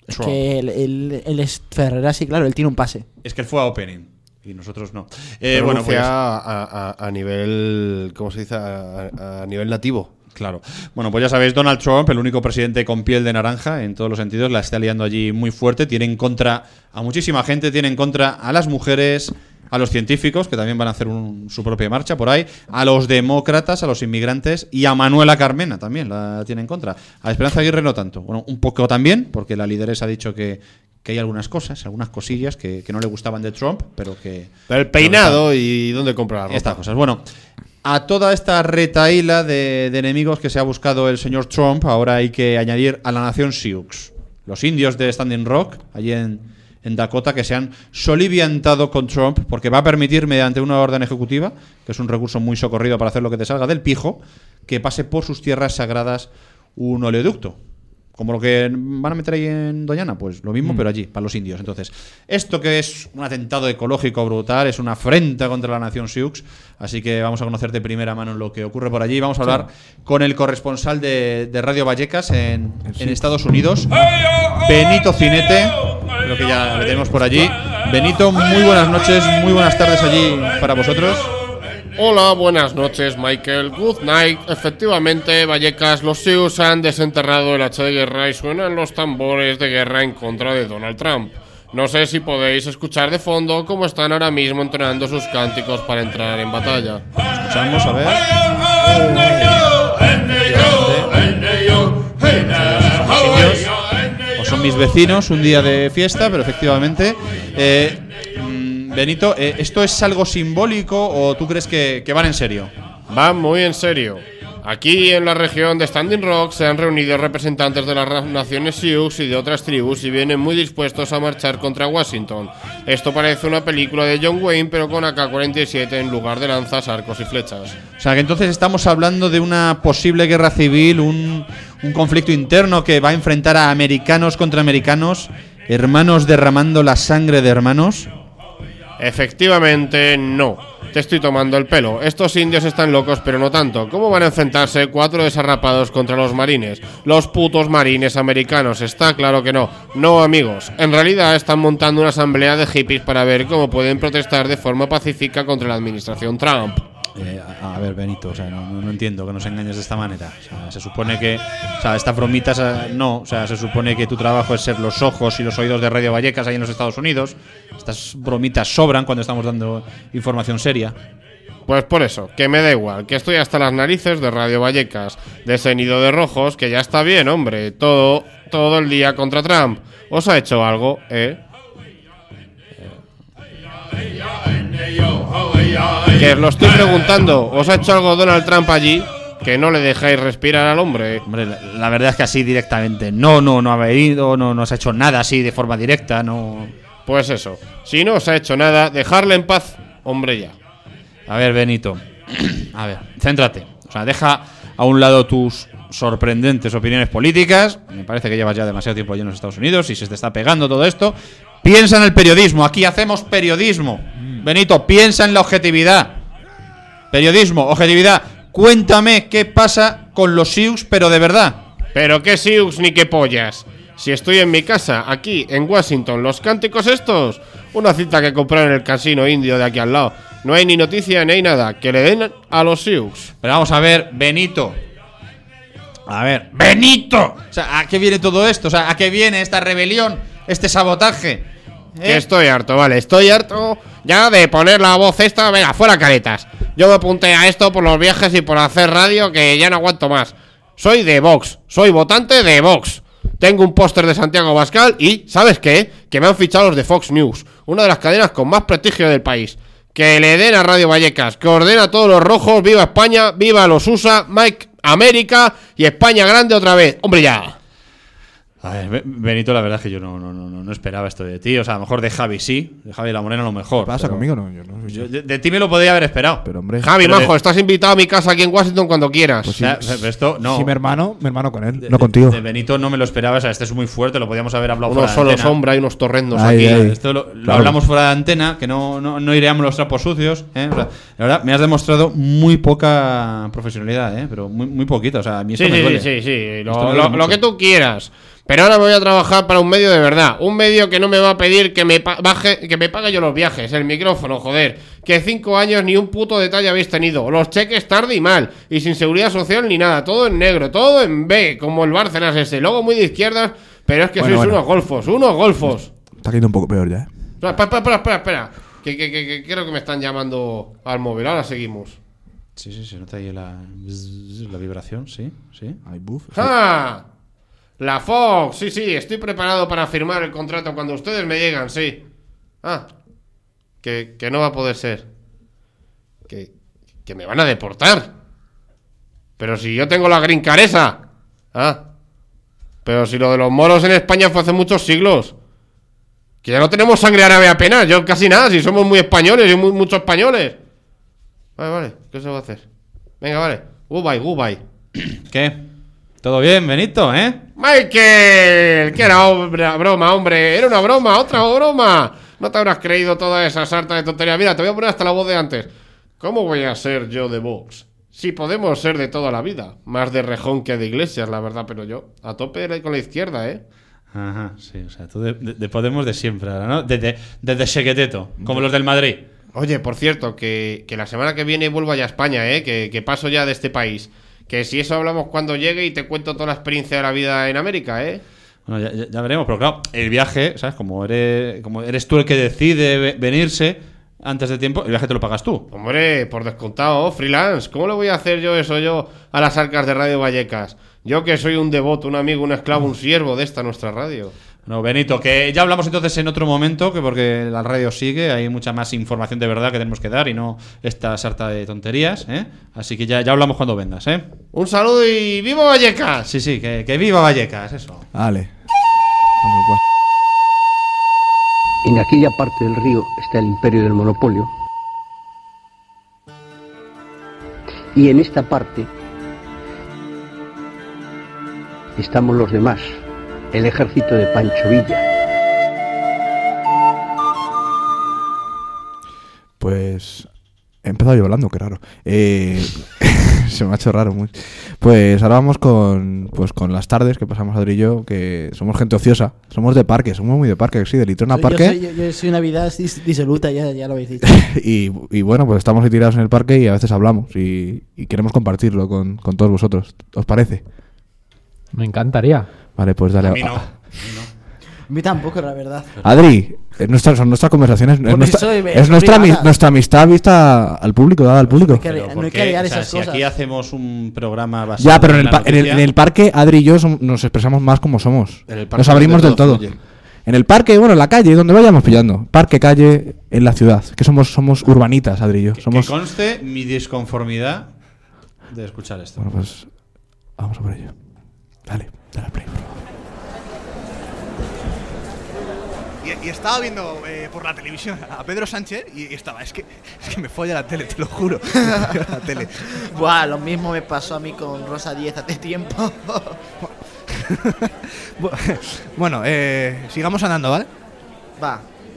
Es Trump. que él, él, él es Ferreras y claro, él tiene un pase. Es que él fue a opening y nosotros no. Eh, Pero bueno, pues a, a, a nivel, ¿cómo se dice? A, a, a nivel nativo. Claro. Bueno, pues ya sabéis, Donald Trump, el único presidente con piel de naranja en todos los sentidos, la está liando allí muy fuerte. Tiene en contra a muchísima gente, tiene en contra a las mujeres, a los científicos, que también van a hacer un, su propia marcha por ahí, a los demócratas, a los inmigrantes y a Manuela Carmena también la tiene en contra. A Esperanza Aguirre no tanto. Bueno, un poco también, porque la lideresa ha dicho que, que hay algunas cosas, algunas cosillas que, que no le gustaban de Trump, pero que... Pero el peinado pero y dónde comprar la ropa. Estas cosas. Bueno, a toda esta retaíla de, de enemigos que se ha buscado el señor Trump, ahora hay que añadir a la nación Sioux. Los indios de Standing Rock, allí en... en Dakota, que se han soliviantado con Trump porque va a permitir, mediante una orden ejecutiva, que es un recurso muy socorrido para hacer lo que te salga del pijo, que pase por sus tierras sagradas un oleoducto. Como lo que van a meter ahí en Doñana, pues lo mismo, mm. pero allí, para los indios. Entonces, esto que es un atentado ecológico brutal, es una afrenta contra la nación Sioux, así que vamos a conocer de primera mano lo que ocurre por allí. Vamos a hablar sí. con el corresponsal de, de Radio Vallecas en, sí. en Estados Unidos, Benito Cinete. Creo que ya le tenemos por allí. Benito, muy buenas noches, muy buenas tardes allí para vosotros. Hola, buenas noches, Michael. Good night. Efectivamente, Vallecas, los Sioux han desenterrado el hacha de guerra y suenan los tambores de guerra en contra de Donald Trump. No sé si podéis escuchar de fondo cómo están ahora mismo entonando sus cánticos para entrar en batalla. Escuchamos, a ver. O son mis vecinos, un día de fiesta, pero efectivamente... Eh, Benito, eh, ¿esto es algo simbólico o tú crees que, que van en serio? Van muy en serio. Aquí en la región de Standing Rock se han reunido representantes de las naciones Sioux y de otras tribus y vienen muy dispuestos a marchar contra Washington. Esto parece una película de John Wayne pero con A K cuarenta y siete en lugar de lanzas, arcos y flechas. O sea que entonces estamos hablando de una posible guerra civil, un, un conflicto interno que va a enfrentar a americanos contra americanos, hermanos derramando la sangre de hermanos. Efectivamente, no. Te estoy tomando el pelo. Estos indios están locos, pero no tanto. ¿Cómo van a enfrentarse cuatro desarrapados contra los marines? Los putos marines americanos. Está claro que no. No, amigos. En realidad están montando una asamblea de hippies para ver cómo pueden protestar de forma pacífica contra la administración Trump. Eh, a, a ver, Benito, o sea, no, no, no entiendo que nos engañes de esta manera. O sea, se supone que, o sea, estas bromitas, no, o sea, se supone que tu trabajo es ser los ojos y los oídos de Radio Vallecas ahí en los Estados Unidos. Estas bromitas sobran cuando estamos dando información seria. Pues por eso, que me da igual, que estoy hasta las narices de Radio Vallecas, de ese nido de rojos, que ya está bien, hombre, todo, todo el día contra Trump. ¿Os ha hecho algo, eh? Que os lo estoy preguntando. ¿Os ha hecho algo Donald Trump allí? Que no le dejáis respirar al hombre. Hombre, la, la verdad es que así directamente no, no, no ha venido, no, no se ha hecho nada así de forma directa, no. Pues eso, si no os ha hecho nada, dejarle en paz, hombre ya. A ver, Benito, a ver, céntrate. O sea, deja a un lado tus sorprendentes opiniones políticas. Me parece que llevas ya demasiado tiempo allí en los Estados Unidos y se te está pegando todo esto. Piensa en el periodismo, aquí hacemos periodismo. Benito, piensa en la objetividad. Periodismo, objetividad. Cuéntame qué pasa con los Sioux, pero de verdad. ¿Pero qué Sioux ni qué pollas? Si estoy en mi casa, aquí, en Washington, los cánticos estos, una cita que compraron en el casino indio de aquí al lado. No hay ni noticia ni hay nada. Que le den a los Sioux. Pero vamos a ver, Benito. A ver, ¡Benito! O sea, ¿a qué viene todo esto? O sea, ¿a qué viene esta rebelión? Este sabotaje. ¿Eh? Que estoy harto, vale, estoy harto ya de poner la voz esta. Venga, fuera caretas. Yo me apunté a esto por los viajes y por hacer radio, que ya no aguanto más. Soy de Vox, soy votante de Vox. Tengo un póster de Santiago Abascal y, ¿sabes qué? Que me han fichado los de Fox News, una de las cadenas con más prestigio del país. Que le den a Radio Vallecas, que ordena a todos los rojos. Viva España, viva los U S A, Mike América y España grande otra vez. Hombre ya. A ver, Benito, la verdad es que yo no, no, no, no esperaba esto de ti. O sea, a lo mejor de Javi sí, de Javi La Morena a lo mejor. ¿Qué pasa pero... conmigo? No, yo no. Yo, de, de ti me lo podía haber esperado. Pero hombre, Javi, pero majo, de... estás invitado a mi casa aquí en Washington cuando quieras. Pues sí, o sea, pero esto no. Sí, mi hermano, mi hermano con él, de, no contigo. De, de Benito no me lo esperaba, o sea, este es muy fuerte, lo podíamos haber hablado unos fuera de solo sombra y unos torrendos ay, aquí. ay. Esto lo, lo claro. hablamos fuera de antena, que no, no, no iríamos los trapos sucios, ¿eh? O sea, la verdad, me has demostrado muy poca profesionalidad, ¿eh? Pero muy, muy poquito, o sea, a mí esto sí, me sí, duele. sí, sí, Esto lo, me duele lo, mucho. lo que tú quieras. Pero ahora me voy a trabajar para un medio de verdad. Un medio que no me va a pedir que me pa- baje, que me pague yo los viajes, el micrófono, joder. Que cinco años ni un puto detalle habéis tenido. Los cheques tarde y mal. Y sin seguridad social ni nada. Todo en negro, todo en B, como el Bárcenas ese. Luego muy de izquierdas, pero es que Bueno, sois bueno. unos golfos, unos golfos. Está quedando un poco peor ya, ¿eh? Espera, espera, espera, espera, espera. Que, que, que, que creo que me están llamando al móvil. Ahora seguimos. Sí, sí, se nota ahí la, la vibración, sí, sí. Hay buff. ¡Ah! La Fox, sí, sí, estoy preparado para firmar el contrato cuando ustedes me llegan, sí. Ah, que, que no va a poder ser. Que, que me van a deportar. Pero si yo tengo la green card esa. Ah, pero si lo de los moros en España fue hace muchos siglos. Que ya no tenemos sangre árabe apenas, yo casi nada, si somos muy españoles y muy, muchos españoles. Vale, vale, ¿qué se va a hacer? Venga, vale, goodbye, goodbye. ¿Qué? ¿Todo bien, Benito, eh? ¡Michael! Que era obra, broma, hombre. Era una broma, otra broma. No te habrás creído toda esa sarta de tonterías. Mira, te voy a poner hasta la voz de antes. ¿Cómo voy a ser yo de Vox? Si podemos ser de toda la vida. Más de Rejón que de Iglesias, la verdad, pero yo a tope con la izquierda, ¿eh? Ajá, sí, o sea, tú de, de, de Podemos de siempre, ahora, ¿no? Desde de, de Sequeteto, como los del Madrid. Oye, por cierto, que, que la semana que viene vuelvo ya a España, ¿eh? Que, que paso ya de este país. Que si eso hablamos cuando llegue y te cuento toda la experiencia de la vida en América, ¿eh? Bueno, ya, ya, ya veremos, pero claro, el viaje, ¿sabes? Como eres, como eres tú el que decide ve- venirse antes de tiempo, el viaje te lo pagas tú. Hombre, por descontado, freelance. ¿Cómo le voy a hacer yo eso yo a las arcas de Radio Vallecas? Yo que soy un devoto, un amigo, un esclavo, un siervo de esta nuestra radio. No, Benito, que ya hablamos entonces en otro momento, que porque la radio sigue, hay mucha más información de verdad que tenemos que dar y no esta sarta de tonterías, ¿eh? Así que ya, ya hablamos cuando vengas, ¿eh? Un saludo y ¡viva Vallecas! Sí, sí, que, que viva Vallecas, eso. Vale. En aquella parte del río está el imperio del monopolio. Y en esta parte estamos los demás, el ejército de Pancho Villa. Pues he empezado yo hablando, qué raro. Eh, se me ha hecho raro muy. Pues ahora vamos con pues con las tardes que pasamos Adri y yo, que somos gente ociosa, somos de parque, somos muy de parque, sí, de Litrona Yo Parque. soy, yo, yo soy una vida dis- disoluta, ya, ya lo habéis dicho. y, y bueno, pues estamos ahí tirados en el parque y a veces hablamos y, y queremos compartirlo con, con todos vosotros. ¿Os parece? Me encantaría. Vale, pues dale. A mí no. A mí tampoco, la verdad. Adri, es nuestra- son nuestras conversaciones. Es Por nuestra, eso, eh, es nuestra, ami- privadas. nuestra amistad vista al público, dada al público. que- Pero no ¿por hay que qué? liar O sea, esas si cosas. aquí hacemos un programa basado Ya, pero en el, la pa- en, el, noticia- en el parque, Adri y yo som- nos expresamos más como somos. En el parque Nos abrimos donde del todo todo. fluye. En el parque, bueno, en la calle, donde vayamos pillando. Parque, calle, en la ciudad. Que somos somos urbanitas, Adri y yo. Somos... Que conste mi disconformidad de escuchar esto. Bueno, pues vamos a por ello. Dale, dale al play. por favor. Y, y estaba viendo eh, por la televisión a Pedro Sánchez y, y estaba, es que, es que me folla la tele, te lo juro. la tele. Buah, lo mismo me pasó a mí con Rosa Díez hace tiempo. Bu- bueno, eh, sigamos andando, ¿vale? Va.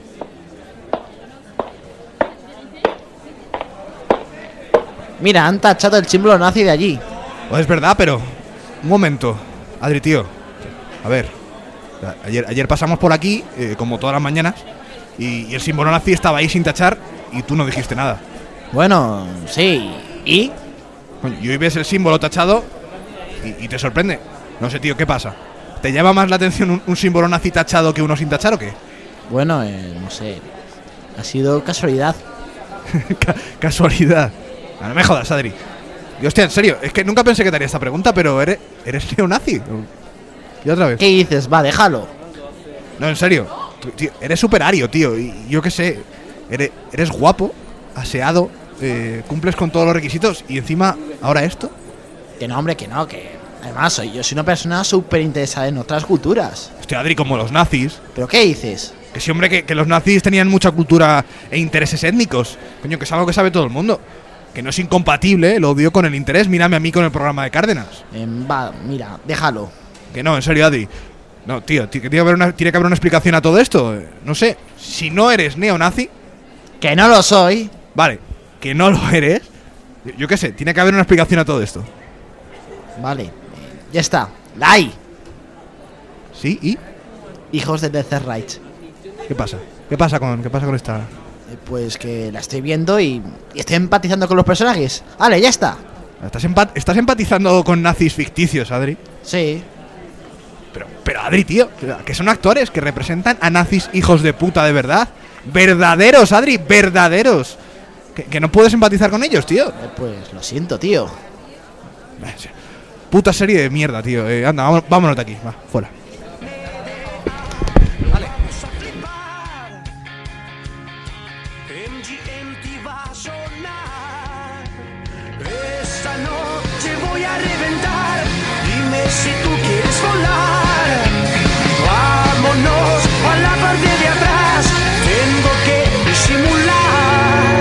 Mira, han tachado el símbolo nazi de allí. Pues es verdad, pero un momento, Adri, tío. A ver, ayer, ayer pasamos por aquí, eh, como todas las mañanas, y, y el símbolo nazi estaba ahí sin tachar y tú no dijiste nada. Bueno, sí. ¿Y? Coño, y hoy ves el símbolo tachado y, y te sorprende. No sé, tío, ¿qué pasa? ¿Te llama más la atención un, un símbolo nazi tachado que uno sin tachar o qué? Bueno, eh, no sé. Ha sido casualidad. Ca- casualidad. Ah, no me jodas, Adri. Y hostia, en serio, es que nunca pensé que te haría esta pregunta, pero ¿eres, eres neonazi? ¿Y otra vez? ¿Qué dices? Va, déjalo. No, en serio. Tú, tío, eres superario, tío. Y yo qué sé. Eres, eres guapo, aseado, eh, cumples con todos los requisitos. Y encima, ¿ahora esto? Que no, hombre, que no, que... Además, soy, yo soy una persona súper interesada en otras culturas. Hostia, Adri, como los nazis. ¿Pero qué dices? Que sí, hombre, que, que los nazis tenían mucha cultura e intereses étnicos. Coño, que es algo que sabe todo el mundo. Que no es incompatible el odio con el interés. Mírame a mí con el programa de Cárdenas. Eh, va, mira, déjalo. Que no, en serio, Adri. No, tío, ti- que tiene que haber una, tiene que haber una explicación a todo esto. Eh, No sé, si no eres neonazi... Que no lo soy. Vale, que no lo eres. Yo, yo qué sé, tiene que haber una explicación a todo esto. Vale, eh, ya está. La hay. Sí, ¿y? Hijos del Tercer Reich. ¿Qué pasa? ¿Qué pasa con, qué pasa con esta...? Eh, Pues que la estoy viendo y, y estoy empatizando con los personajes. ¡Vale, ya está! ¿Estás, empat- ¿Estás empatizando con nazis ficticios, Adri? Sí. Pero, pero Adri, tío, que son actores que representan a nazis hijos de puta de verdad. Verdaderos, Adri, verdaderos. Que, que no puedes empatizar con ellos, tío. Eh, pues lo siento, tío. Puta serie de mierda, tío. Eh, anda, vámonos, vámonos de aquí. Va, fuera. Esta noche voy a reventar. Dime si tú quieres volar. Vámonos a la parte de atrás. Tengo que disimular.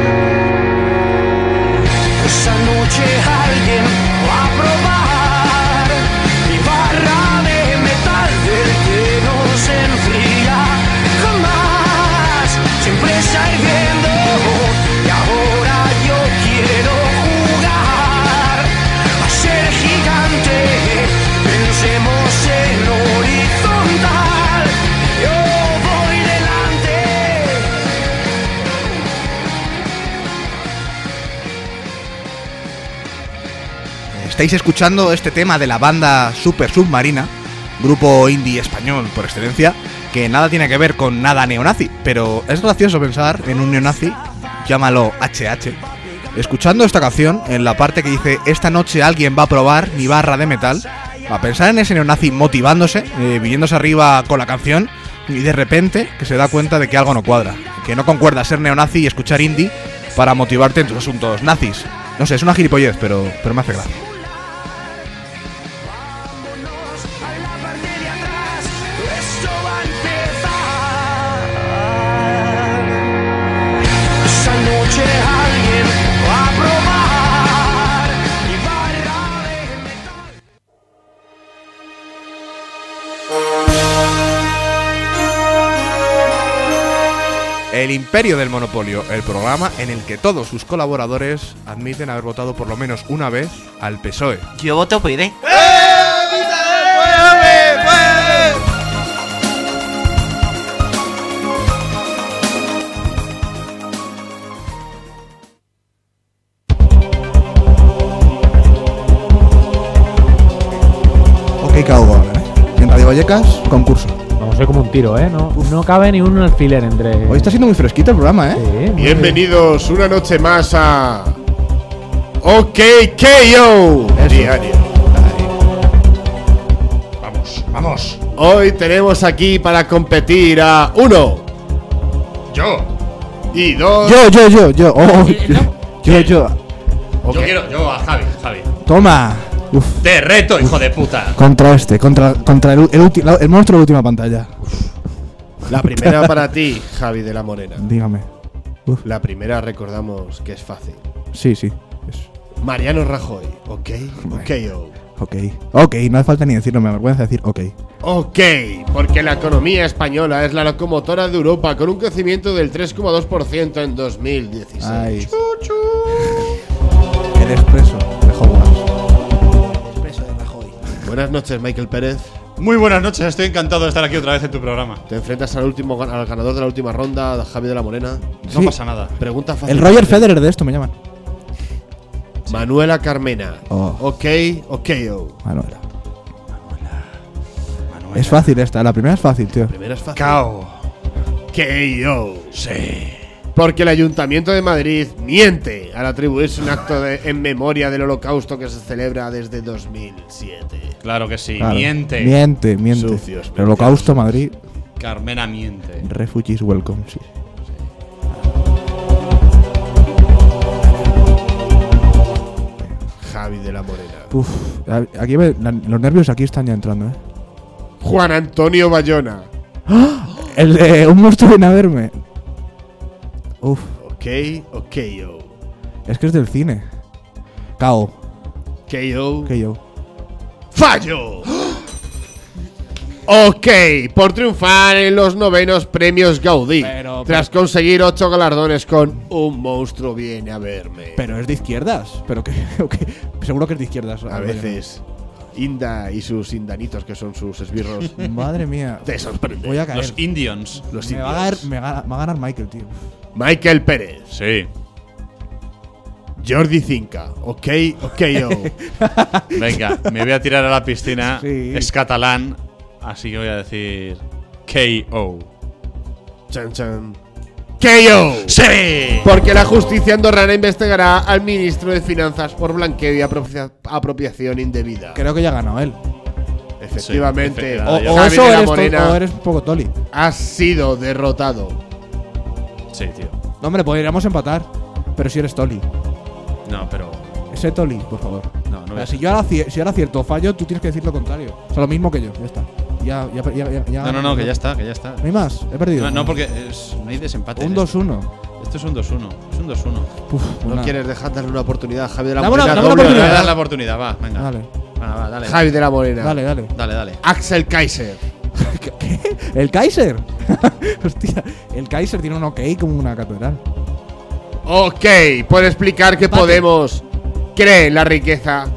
Esta noche alguien va a probar mi barra de metal del que no se enfría jamás. Siempre está hirviendo y ahora yo quiero jugar a ser gigante. Pensemos en horizontal. Yo voy delante. Estáis escuchando este tema de la banda Super Submarina, grupo indie español por excelencia, que nada tiene que ver con nada neonazi, pero es gracioso pensar en un neonazi, llámalo H H, escuchando esta canción en la parte que dice esta noche alguien va a probar mi barra de metal, a pensar en ese neonazi motivándose, eh, viniéndose arriba con la canción y de repente que se da cuenta de que algo no cuadra, que no concuerda ser neonazi y escuchar indie para motivarte en tus asuntos nazis. No sé, es una gilipollez, pero, pero me hace gracia. Esto va a empezar. Esta noche alguien va a probar mi barra de metal. El Imperio del Monopolio, el programa en el que todos sus colaboradores admiten haber votado por lo menos una vez al P S O E. Yo voto P D. Ok, cago ahora, ¿eh? En Radio Vallecas, concurso. Vamos a ir como un tiro, ¿eh? No, no cabe ni un alfiler entre... Hoy está siendo muy fresquito el programa, ¿eh? Sí, muy Bienvenidos una noche más a OK K O Diario. Vamos, vamos. Hoy tenemos aquí para competir a uno Yo. y dos. Yo, yo, yo, yo. Oh, yo, yo, yo. Yo quiero, yo a Javi, Javi. Toma. Uf. Te reto, hijo de puta. Contra este, contra, contra el, el, ulti- la- el monstruo de la última pantalla. La primera para ti, Javi de la Morena. Dígame. Uf. La primera recordamos que es fácil. Sí, sí. Es- Mariano Rajoy, OK, OK O. ok. Ok, no hace falta ni decirlo, me avergüenza decir ok. Ok, porque la economía española es la locomotora de Europa con un crecimiento del tres coma dos por ciento en dos mil dieciséis. Ay. El expreso de Hogwarts. Expreso de Rajoy. Buenas noches, Michael Pérez. Muy buenas noches, estoy encantado de estar aquí otra vez en tu programa. Te enfrentas al último gan- al ganador de la última ronda, Javi de la Morena. No Sí. pasa nada. Pregunta fácil. El Roger Federer de esto me llaman. Manuela Carmena. Oh. Ok, OK O. Manuela. Es fácil esta, la primera es fácil, tío. Primera es fácil. Cao. K O. Sí. Porque el Ayuntamiento de Madrid miente al atribuirse un acto de- en memoria del Holocausto que se celebra desde dos mil siete. Claro que sí, Claro. miente. Miente, miente. Sucios, El Holocausto, Madrid. Carmena miente. Refugees welcome, sí. Javi de la Morena. Uf, a- aquí me- la- los nervios aquí están ya entrando, ¿eh? Juan Antonio Bayona. El de un monstruo viene a verme. Uf, Ok, OK O. es que es del cine. K O. K O. K O. ¡Fallo! Ok, por triunfar en los novenos premios Gaudí, Pero- tras conseguir ocho galardones con Un monstruo viene a verme. Pero es de izquierdas. Pero que. ok, seguro que es de izquierdas. A veces Inda y sus indanitos, que son sus esbirros. Madre mía. Te sorprende. Voy a caer. Los Indians. Los me, va a ganar, me, gana- me va a ganar Michael, tío. Michael Pérez. Sí. Jordi Cinca. Ok, ok, yo. Venga, me voy a tirar a la piscina. Sí. Es catalán, así que voy a decir K O. Chan, chan. K O. ¡Sí! Porque la justicia andorrana investigará al ministro de Finanzas por blanqueo y apropia- apropiación indebida. Creo que ya ha ganado él. Efectivamente, Sí, O, efe- o Javi eso de la eres, to- Morena o eres un poco Toli. ha sido derrotado. Sí, tío. No, hombre, podríamos empatar. Pero si eres Toli. No, pero. Ese Toli, por favor. No, no O sea, voy a- si yo ahora, ci- si ahora acierto o fallo, tú tienes que decir lo contrario. O sea, lo mismo que yo. Ya está. Ya, ya, ya, ya, ya- No, no, no, que ya está, que ya está. ¿No hay más? He perdido. No, no, porque es- no hay desempate. Un en dos esto. uno. Esto es un dos uno. Es un dos uno. Uf, No una- quieres dejar darle una oportunidad a Javi de la Dame una- Morena. dame una doble Voy a oportunidad. dar la oportunidad, va, venga. Dale. Va, va, dale. Javi de la Morena. Dale, dale. Dale, dale. Axel Kaiser. ¿Qué? ¿El Kaiser? Hostia, el Kaiser tiene un ok como una catedral. Ok, puede explicar que Empate. Podemos cree en la riqueza.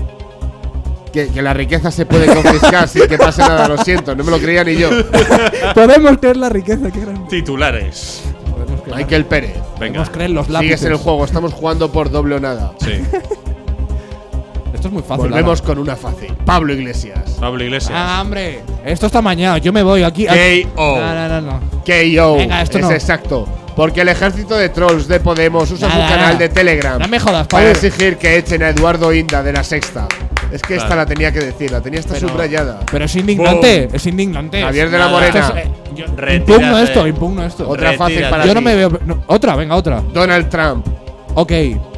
Que, que la riqueza se puede confiscar sin que pase nada, lo siento, no me lo creía ni yo. Podemos creer la riqueza, qué gran. Titulares. Podemos creer, Michael Pérez. Venga. podemos creer los lápices. Sigues en el juego, estamos jugando por doble o nada. Sí. Esto es muy fácil. Volvemos Lara. con una fácil. Pablo Iglesias. Pablo Iglesias. Ah, hombre. Esto está mañana. Yo me voy aquí. K O. No, no, no, no. K O. Venga, esto es no. exacto. Porque el ejército de trolls de Podemos usa Nada, su canal nada. de Telegram No me jodas, para Pablo. exigir que echen a Eduardo Inda de la Sexta. Es que esta Claro. la tenía que decir, la tenía esta Pero- subrayada. Pero es indignante. Boom. Es indignante. Javier de la Nada. Morena. Esto es, eh, yo- Retírate. impugno esto, impugno esto. Otra fácil Retírate. para Yo ti. no me veo. no, otra, venga, otra. Donald Trump. Ok.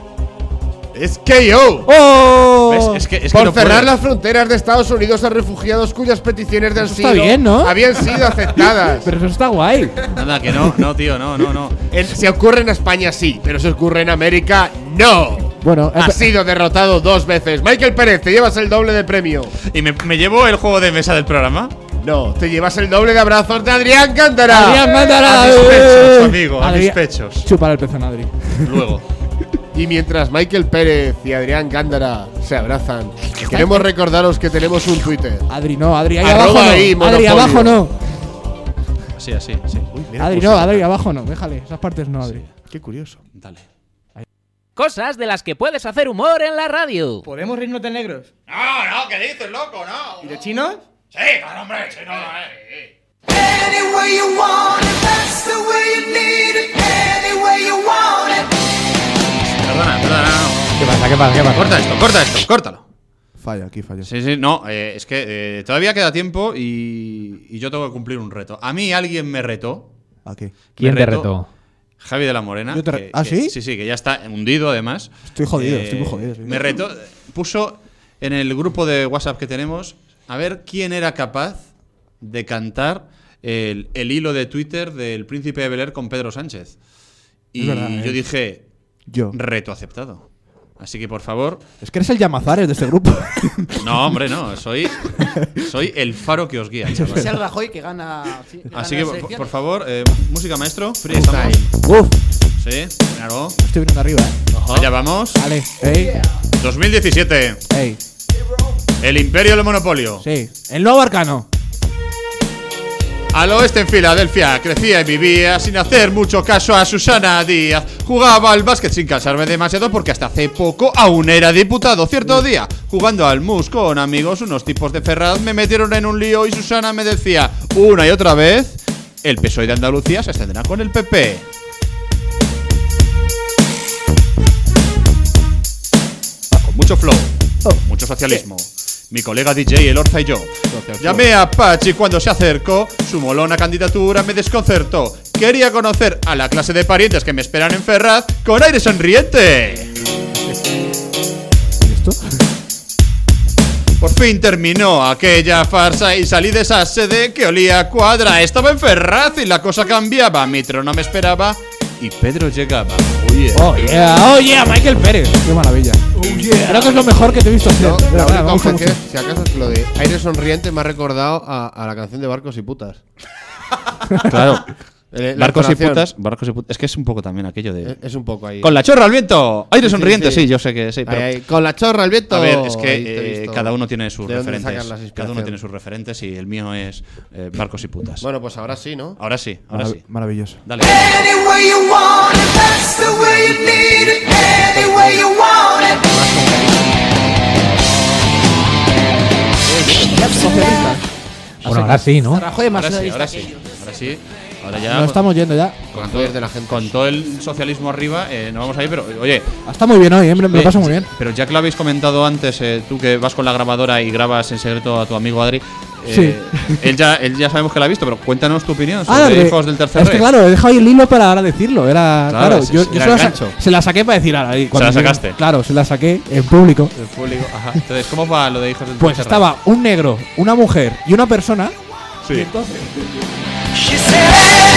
Es K O. ¡Oh! ¿Ves? Es que, es que Por no cerrar puedo. las fronteras de Estados Unidos a refugiados cuyas peticiones de Eso está asilo bien, ¿no? habían sido aceptadas. Pero eso está guay. Nada, que no, no, tío, no, no, no. En- si ocurre en España, sí, pero si ocurre en América, no. Bueno, Ha eh, sido derrotado dos veces. Michael Pérez, te llevas el doble de premio. ¿Y me, me llevo el juego de mesa del programa? No, te llevas el doble de abrazos de Adrián Cántara. Adrián Cántara. A mis pechos, amigo, a mis Adrián- pechos. Chúpale el pezón, Adri. Luego. Y mientras Michael Pérez y Adrián Gándara se abrazan, queremos recordaros que tenemos un Twitter. Adri, no, Adri, ahí Arroba abajo no. ahí, Adri, monopolio. abajo no. Así, así, sí. Adri, no, Adri, abajo no. Déjale, esas partes no, Adri. Qué curioso. Dale. Cosas de las que puedes hacer humor en la radio. ¿Podemos reírnos de negros? No, no, ¿qué dices, loco? No. ¿Y de chinos? Sí, claro, hombre, sí, no, eh. Any way you want it, that's the way you need it. Any way you want it. Perdona, perdona, no. ¿Qué pasa? ¿Qué pasa? ¿Qué pasa? Corta esto, corta esto, córtalo. Falla, aquí falla. Sí, sí, no, eh, es que eh, todavía queda tiempo y, y yo tengo que cumplir un reto. A mí alguien me retó. ¿A qué? ¿Quién Me te retó retó? Javi de la Morena. Yo te re- que- ¿Ah, que- sí? Sí, sí, que ya está hundido además. Estoy jodido, Eh, estoy muy jodido. sí. Me retó, puso en el grupo de WhatsApp que tenemos a ver quién era capaz de cantar el, el hilo de Twitter del Príncipe de Bel-Air con Pedro Sánchez. Y Es verdad, yo eh. dije, Yo. reto aceptado. Así que por favor, Es que eres el Llamazares de este grupo. no, hombre, no, soy, soy el faro que os guía. chaval. Es el Rajoy que gana. sí, que Así gana que, las por, elecciones. por favor, eh, música maestro, free Full estamos. time. Uf, Sí, claro. estoy viniendo arriba, eh. Allá vamos. Vale, ey, dos mil diecisiete. ey. El imperio del monopolio. Sí, el nuevo arcano. Al oeste en Filadelfia crecía y vivía sin hacer mucho caso a Susana Díaz. Jugaba al básquet sin cansarme demasiado porque hasta hace poco aún era diputado. Cierto día, jugando al mus con amigos, unos tipos de Ferraz me metieron en un lío y Susana me decía una y otra vez: el P S O E de Andalucía se extenderá con el P P. Con mucho flow, mucho socialismo. Mi colega D J El Orza y yo. Llamé a Pachi cuando se acercó. Su molona candidatura me desconcertó. Quería conocer a la clase de parientes que me esperan en Ferraz con aire sonriente. ¿Y esto? Por fin terminó aquella farsa y salí de esa sede que olía a cuadra. Estaba en Ferraz y la cosa cambiaba. Mi trono me esperaba y Pedro llegaba. Oye. Oh yeah, oh yeah, Michael Pérez. Qué maravilla. Oh, yeah. Creo que es lo mejor que te he visto hacer. No, de la verdad, única me gusta objeción, mucho. si acaso, es que lo de aire sonriente me ha recordado a, a la canción de Barcos y Putas. Claro. Eh, la Barcos y entonación. putas, barcos y putas. Es que es un poco también aquello de. Es, es un poco ahí. Con la chorra al viento. Aire Sí, sí, sonriente, sí, sí. yo sé que sí. Pero Ahí, ahí. Con la chorra al viento. A ver, es Ahí te he que eh, visto. cada uno tiene sus ¿De dónde referentes. sacan las Cada uno inspiraciones? tiene sus referentes y el mío es eh, barcos y putas. Bueno, pues ahora sí, ¿no? Ahora sí, ahora Marav- sí. Maravilloso. Dale. Any way you want it, that's the way you need it. Any way you want it. Bueno, ahora sí, ¿no? Rajoy es más Ahora sí, socialista ahora que sí. ellos. Ahora sí. Ahora ya. Nos estamos yendo ya. Con todo, de la gente. con todo el socialismo arriba, eh, no vamos ahí, pero oye. Está muy bien hoy, ¿eh? me lo eh, paso muy bien. Pero ya que lo habéis comentado antes, eh, tú que vas con la grabadora y grabas en secreto a tu amigo Adri. eh, Sí. Él ya, él ya sabemos que la ha visto, pero cuéntanos tu opinión sobre Ah, de- Hijos del Tercer es que Rey. claro, he dejado ahí el hilo para ahora decirlo. Era, Claro, claro, ese- yo, ese yo era se, la el sa- gancho. se la saqué para decir ahora. ahí, Se cuando la llegue- sacaste. Claro, se la saqué en público. El público, ajá. Entonces, ¿cómo va lo de Hijos del Pues Tercer estaba un negro, una mujer y una persona. Rey? Y Sí. entonces, She said,